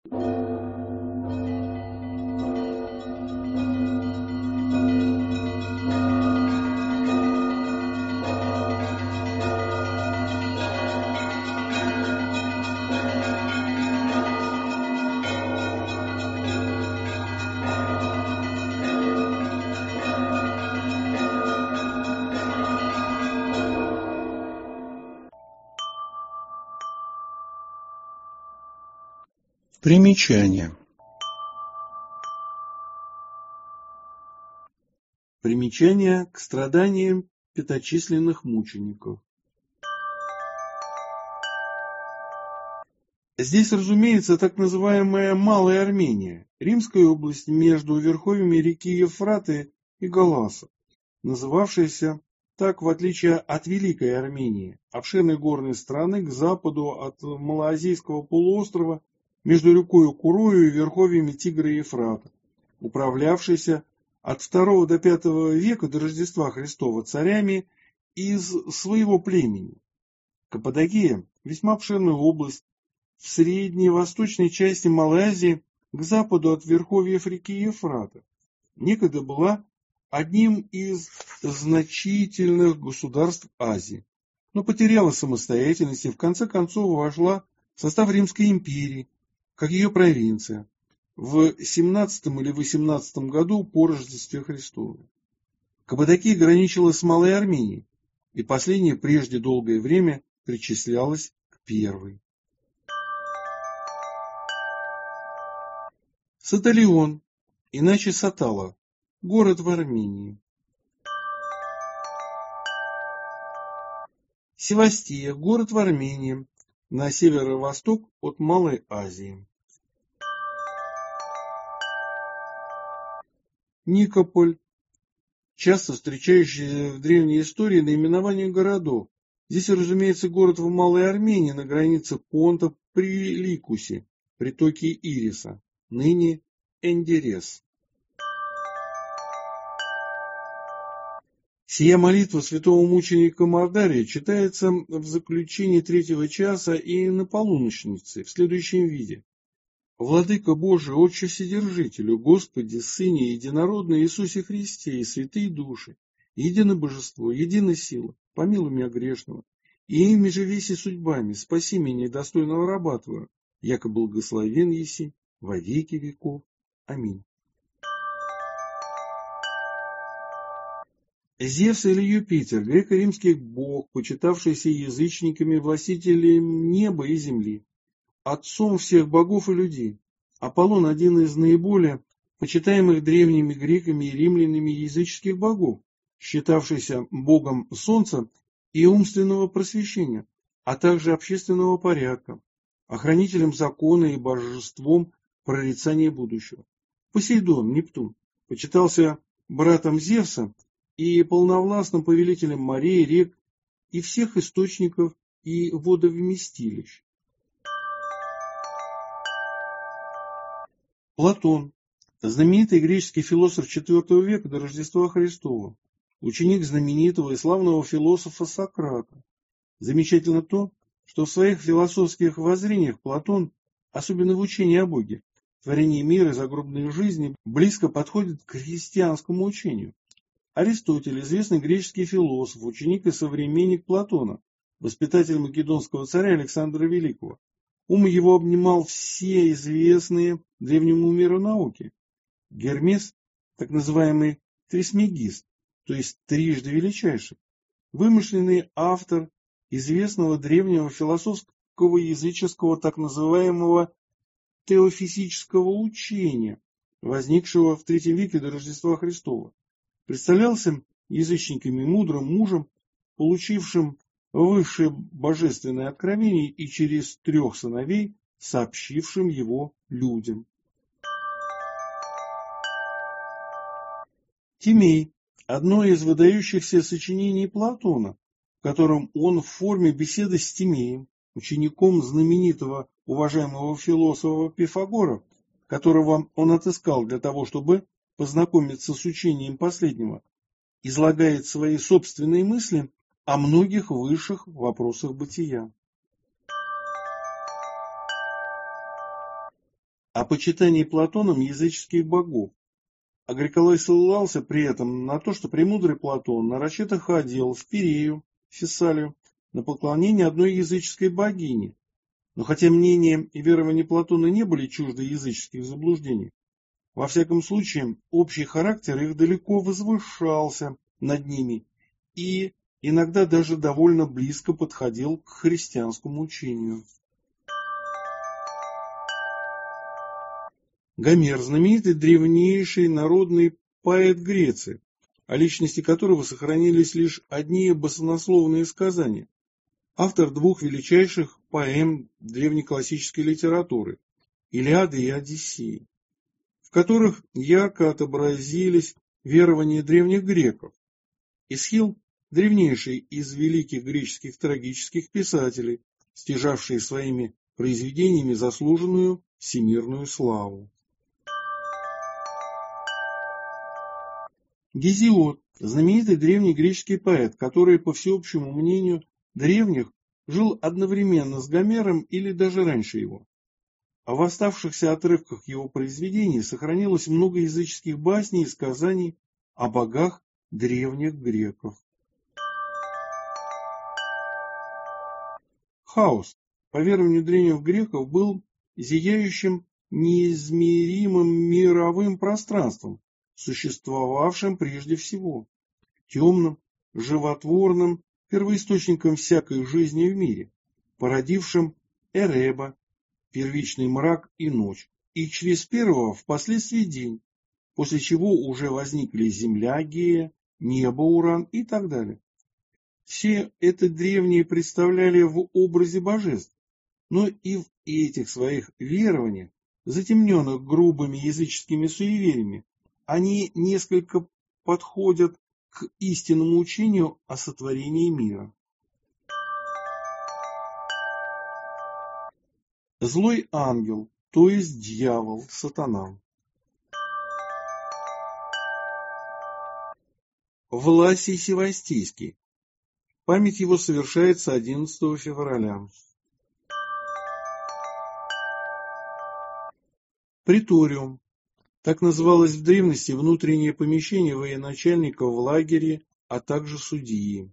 Примечание. Примечание к страданиям пяточисленных мучеников. Здесь, разумеется, так называемая Малая Армения, Римская область между верховьями реки Евфраты и Галаса, называвшаяся так в отличие от Великой Армении, обширной горной страны к западу от Малоазийского полуострова между рекой Курою и верховьями Тигра и Ефрата, управлявшейся от II до V века до Рождества Христова царями из своего племени. Каппадокия – весьма обширная область в средней восточной части Малой Азии к западу от верховьев реки Ефрата. Некогда была одним из значительных государств Азии, но потеряла самостоятельность и в конце концов вошла в состав Римской империи, как ее провинция, в 17 или 18 году по Рождестве Христову. Каппадокия граничила с Малой Арменией, и последняя прежде долгое время причислялась к первой. Саталион, иначе Сатала, город в Армении. Севастия, город в Армении, на северо-восток от Малой Азии. Никополь, часто встречающийся в древней истории наименование городов. Здесь, разумеется, город в Малой Армении на границе Понта при Ликусе, притоке Ириса, ныне Эндерес. Сия молитва святого мученика Мордария читается в заключении 3 часа и на полуночнице в следующем виде. Владыка Божий, Отче Вседержителю, Господи, Сыне Единородный Иисусе Христе и святые души, единое Божество, единая сила, помилуй меня грешного, и ими же веси судьбами, спаси меня, недостойного раба Твоего, яко благословен еси во веки веков. Аминь. Зевс или Юпитер, греко-римский бог, почитавшийся язычниками властителем неба и земли, отцом всех богов и людей. Аполлон – один из наиболее почитаемых древними греками и римлянами языческих богов, считавшийся богом солнца и умственного просвещения, а также общественного порядка, охранителем закона и божеством прорицания будущего. Посейдон, Нептун, почитался братом Зевса и полновластным повелителем морей, рек и всех источников и водовместилищ. Платон, знаменитый греческий философ IV века до Рождества Христова, ученик знаменитого и славного философа Сократа. Замечательно то, что в своих философских воззрениях Платон, особенно в учении о Боге, творении мира и загробной жизни, близко подходит к христианскому учению. Аристотель, известный греческий философ, ученик и современник Платона, воспитатель македонского царя Александра Великого. Ум его обнимал все известные древнему миру науки. Гермес, так называемый Трисмегист, то есть трижды величайший, вымышленный автор известного древнего философского языческого так называемого теофизического учения, возникшего в III веке до Рождества Христова, представлялся язычниками мудрым мужем, получившим высшее божественное откровение и через 3 сыновей, сообщившим его людям. Тимей – одно из выдающихся сочинений Платона, в котором он в форме беседы с Тимеем, учеником знаменитого уважаемого философа Пифагора, которого он отыскал для того, чтобы познакомиться с учением последнего, излагает свои собственные мысли о многих высших вопросах бытия. О почитании Платоном языческих богов. Агриколай ссылался при этом на то, что премудрый Платон нарочито ходил в Пирею, Фессалию, на поклонение одной языческой богине. Но хотя мнения и верования Платона не были чужды языческих заблуждений, во всяком случае общий характер их далеко возвышался над ними и иногда даже довольно близко подходил к христианскому учению. Гомер, знаменитый древнейший народный поэт Греции, о личности которого сохранились лишь одни баснословные сказания, автор 2 величайших поэм древнеклассической литературы «Илиады» и «Одиссеи», в которых ярко отобразились верования древних греков. Эсхил – древнейший из великих греческих трагических писателей, стяжавший своими произведениями заслуженную всемирную славу. Гезиод – знаменитый древний греческий поэт, который, по всеобщему мнению древних, жил одновременно с Гомером или даже раньше его. А в оставшихся отрывках его произведений сохранилось много языческих басней и сказаний о богах древних греков. Хаос, по верованию древних греков, был зияющим неизмеримым мировым пространством, существовавшим прежде всего, темным, животворным первоисточником всякой жизни в мире, породившим Эреба, первичный мрак и ночь, и через первого впоследствии день, после чего уже возникли земля Гея, небо Уран и так далее. Все это древние представляли в образе божеств, но и в этих своих верованиях, затемненных грубыми языческими суевериями, они несколько подходят к истинному учению о сотворении мира. Злой ангел, то есть дьявол, сатана. Власий Севастийский. Память его совершается 11 февраля. Приториум. Так называлось в древности внутреннее помещение военачальника в лагере, а также судьи.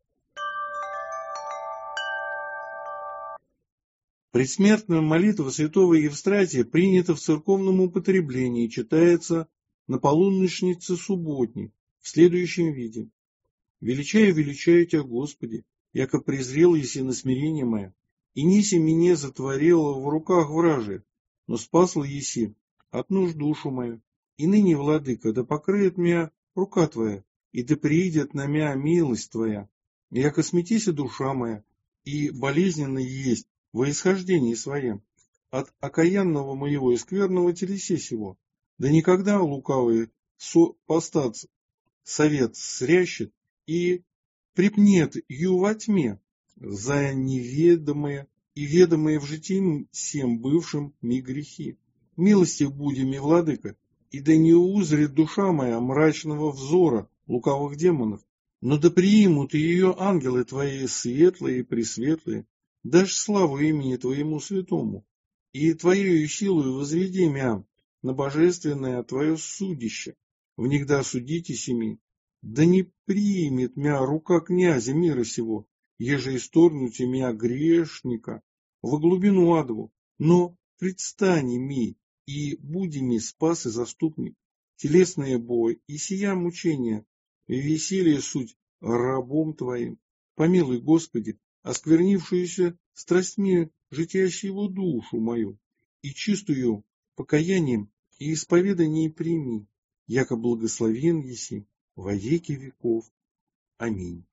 Предсмертная молитва святого Евстратия принята в церковном употреблении и читается на полуночнице субботней в следующем виде. «Величаю, величаю Тебя, Господи, яко презрел еси на смирение мое, и неси меня затворила в руках вражи, но спасла еси от нужд душу мою. И ныне, владыка, да покроет меня рука твоя, и да приидет на меня милость твоя. Яко смятися душа моя, и болезненно есть во исхождении своем от окаянного моего и скверного телесе сего. Да никогда лукавый постаться совет срящет и припнет ю во тьме за неведомые и ведомые в житии всем бывшим ми грехи. Милостив буди ми, владыка, и да не узрит душа моя мрачного взора лукавых демонов, но да приимут ее ангелы твои светлые и пресветлые, дашь славу имени твоему святому, и твоею силою возведи мя на божественное твое судище, внегда судите семи, да не примет мя рука князя мира сего, еже исторгнуте мя грешника во глубину адову, но предстани ми, и буди ми спас и заступник, телесное бой, и сия мучения, и веселье суть рабом твоим. Помилуй, Господи, осквернившуюся страстьми житящего душу мою, и чистую покаянием и исповедание прими, яко благословен еси во веки веков. Аминь.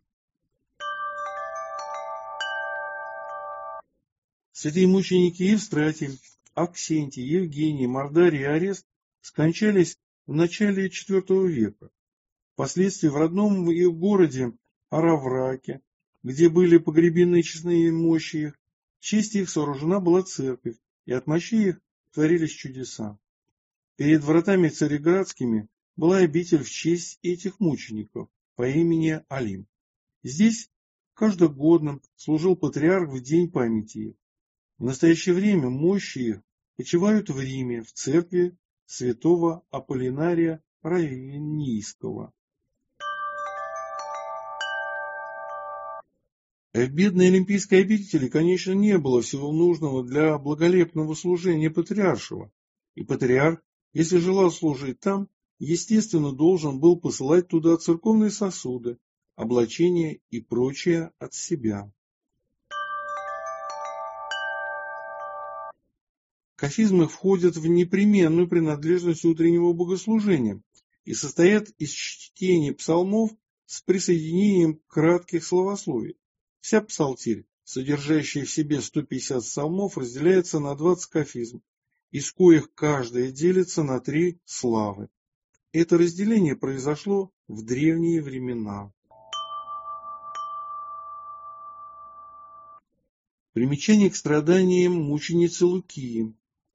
Святые мученики Евстратий, Аксентий, Евгений, Мордарий и Арест скончались в начале IV века. Впоследствии в родном их городе Аравраке, где были погребены честные мощи их, в честь их сооружена была церковь, и от мощей их творились чудеса. Перед вратами цареградскими была обитель в честь этих мучеников по имени Алим. Здесь каждогодно служил патриарх в день памяти их. В настоящее время мощи их почивают в Риме, в церкви святого Аполлинария Равенийского. В бедной олимпийской обители, конечно, не было всего нужного для благолепного служения патриаршего, и патриарх, если желал служить там, естественно, должен был посылать туда церковные сосуды, облачения и прочее от себя. Кафизмы входят в непременную принадлежность утреннего богослужения и состоят из чтения псалмов с присоединением кратких словословий. Вся псалтирь, содержащая в себе 150 псалмов, разделяется на 20 кафизм, из коих каждая делится на 3 славы. Это разделение произошло в древние времена. Примечание к страданиям мученицы Лукии.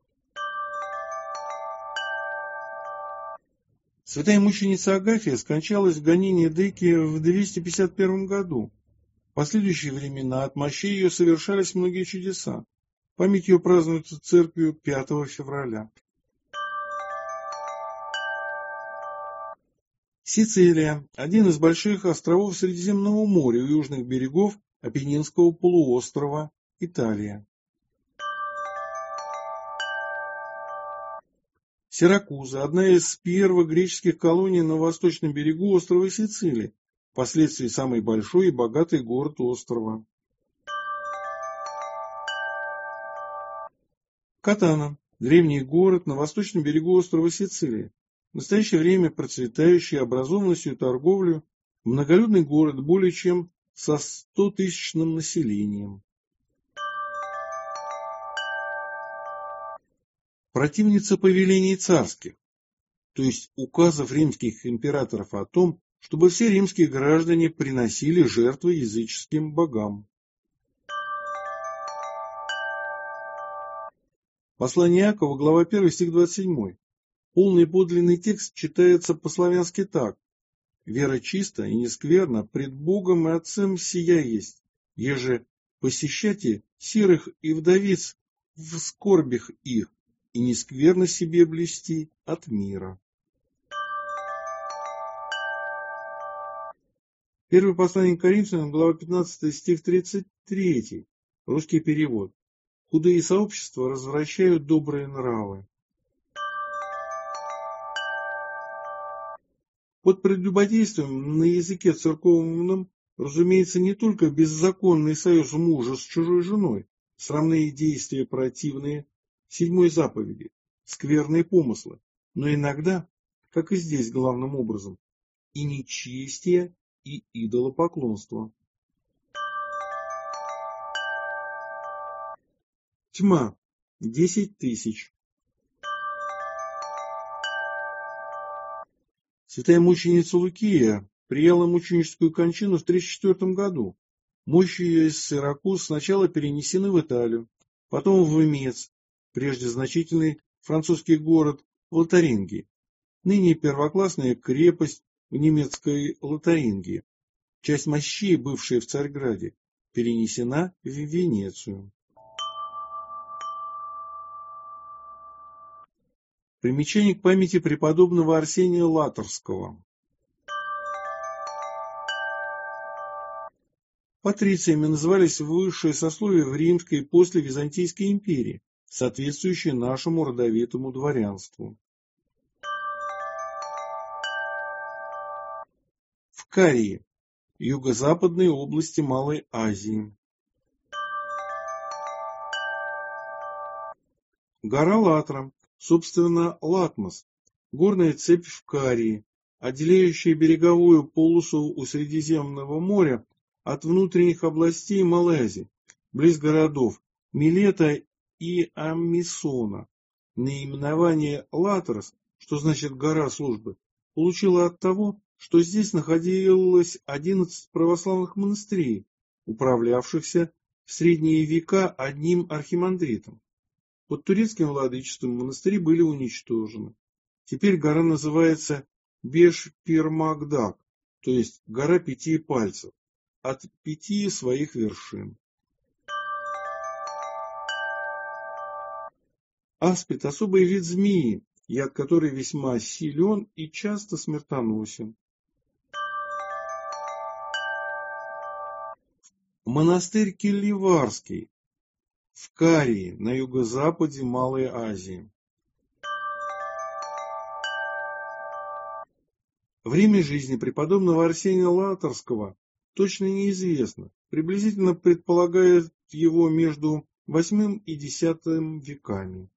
Святая мученица Агафья скончалась в гонении Деки в 251 году. В последующие времена от мощей ее совершались многие чудеса. Память ее празднуется церковью 5 февраля. Сицилия – один из больших островов Средиземного моря у южных берегов Апеннинского полуострова, Италия. Сиракуза – одна из первых греческих колоний на восточном берегу острова Сицилии, впоследствии самый большой и богатый город острова. Катана – древний город на восточном берегу острова Сицилии, в настоящее время процветающий образованностью и торговлей, многолюдный город более чем со 100-тысячным населением. Противница повелений царских, то есть указов римских императоров о том, чтобы все римские граждане приносили жертвы языческим богам. Послание Иакова, глава 1, стих 27. Полный подлинный текст читается по-славянски так. «Вера чиста и нескверна пред Богом и Отцем сия есть, еже посещайте сирых и вдовиц в скорбях их, и нескверно себе блюсти от мира». Первое послание к Коринфянам, глава 15, стих 33. Русский перевод. Худые сообщества развращают добрые нравы. Под прелюбодействием на языке церковном разумеется не только беззаконный союз мужа с чужой женой, срамные действия противные седьмой заповеди, скверные помыслы, но иногда, как и здесь главным образом, и нечестие, и идолопоклонство. Тьма. 10 тысяч. Святая мученица Лукия приняла мученическую кончину в 34 году. Мощи ее из Сиракуз сначала перенесены в Италию, потом в Мец, прежде значительный французский город Лотарингии, ныне первоклассная крепость в немецкой Лотарингии. Часть мощей, бывшая в Царьграде, перенесена в Венецию. Примечание к памяти преподобного Арсения Латерского. Патрициями назывались высшие сословия в Римской и после Византийской империи, соответствующие нашему родовитому дворянству. В Карии, юго-западной области Малой Азии. Гора Латра, собственно Латмос, горная цепь в Карии, отделяющая береговую полосу у Средиземного моря от внутренних областей Малой Азии, близ городов Милета и Аммисона. Наименование Латрос, что значит «гора службы», получило от того, что здесь находилось 11 православных монастырей, управлявшихся в средние века одним архимандритом. Под турецким владычеством монастыри были уничтожены. Теперь гора называется Беш-Пир-Магдак, то есть гора 5 пальцев, от 5 своих вершин. Аспид – особый вид змеи, яд которой весьма силен и часто смертоносен. Монастырь Келливарский в Карии, на юго-западе Малой Азии. Время жизни преподобного Арсения Латерского точно неизвестно, приблизительно предполагает его между VIII и X веками.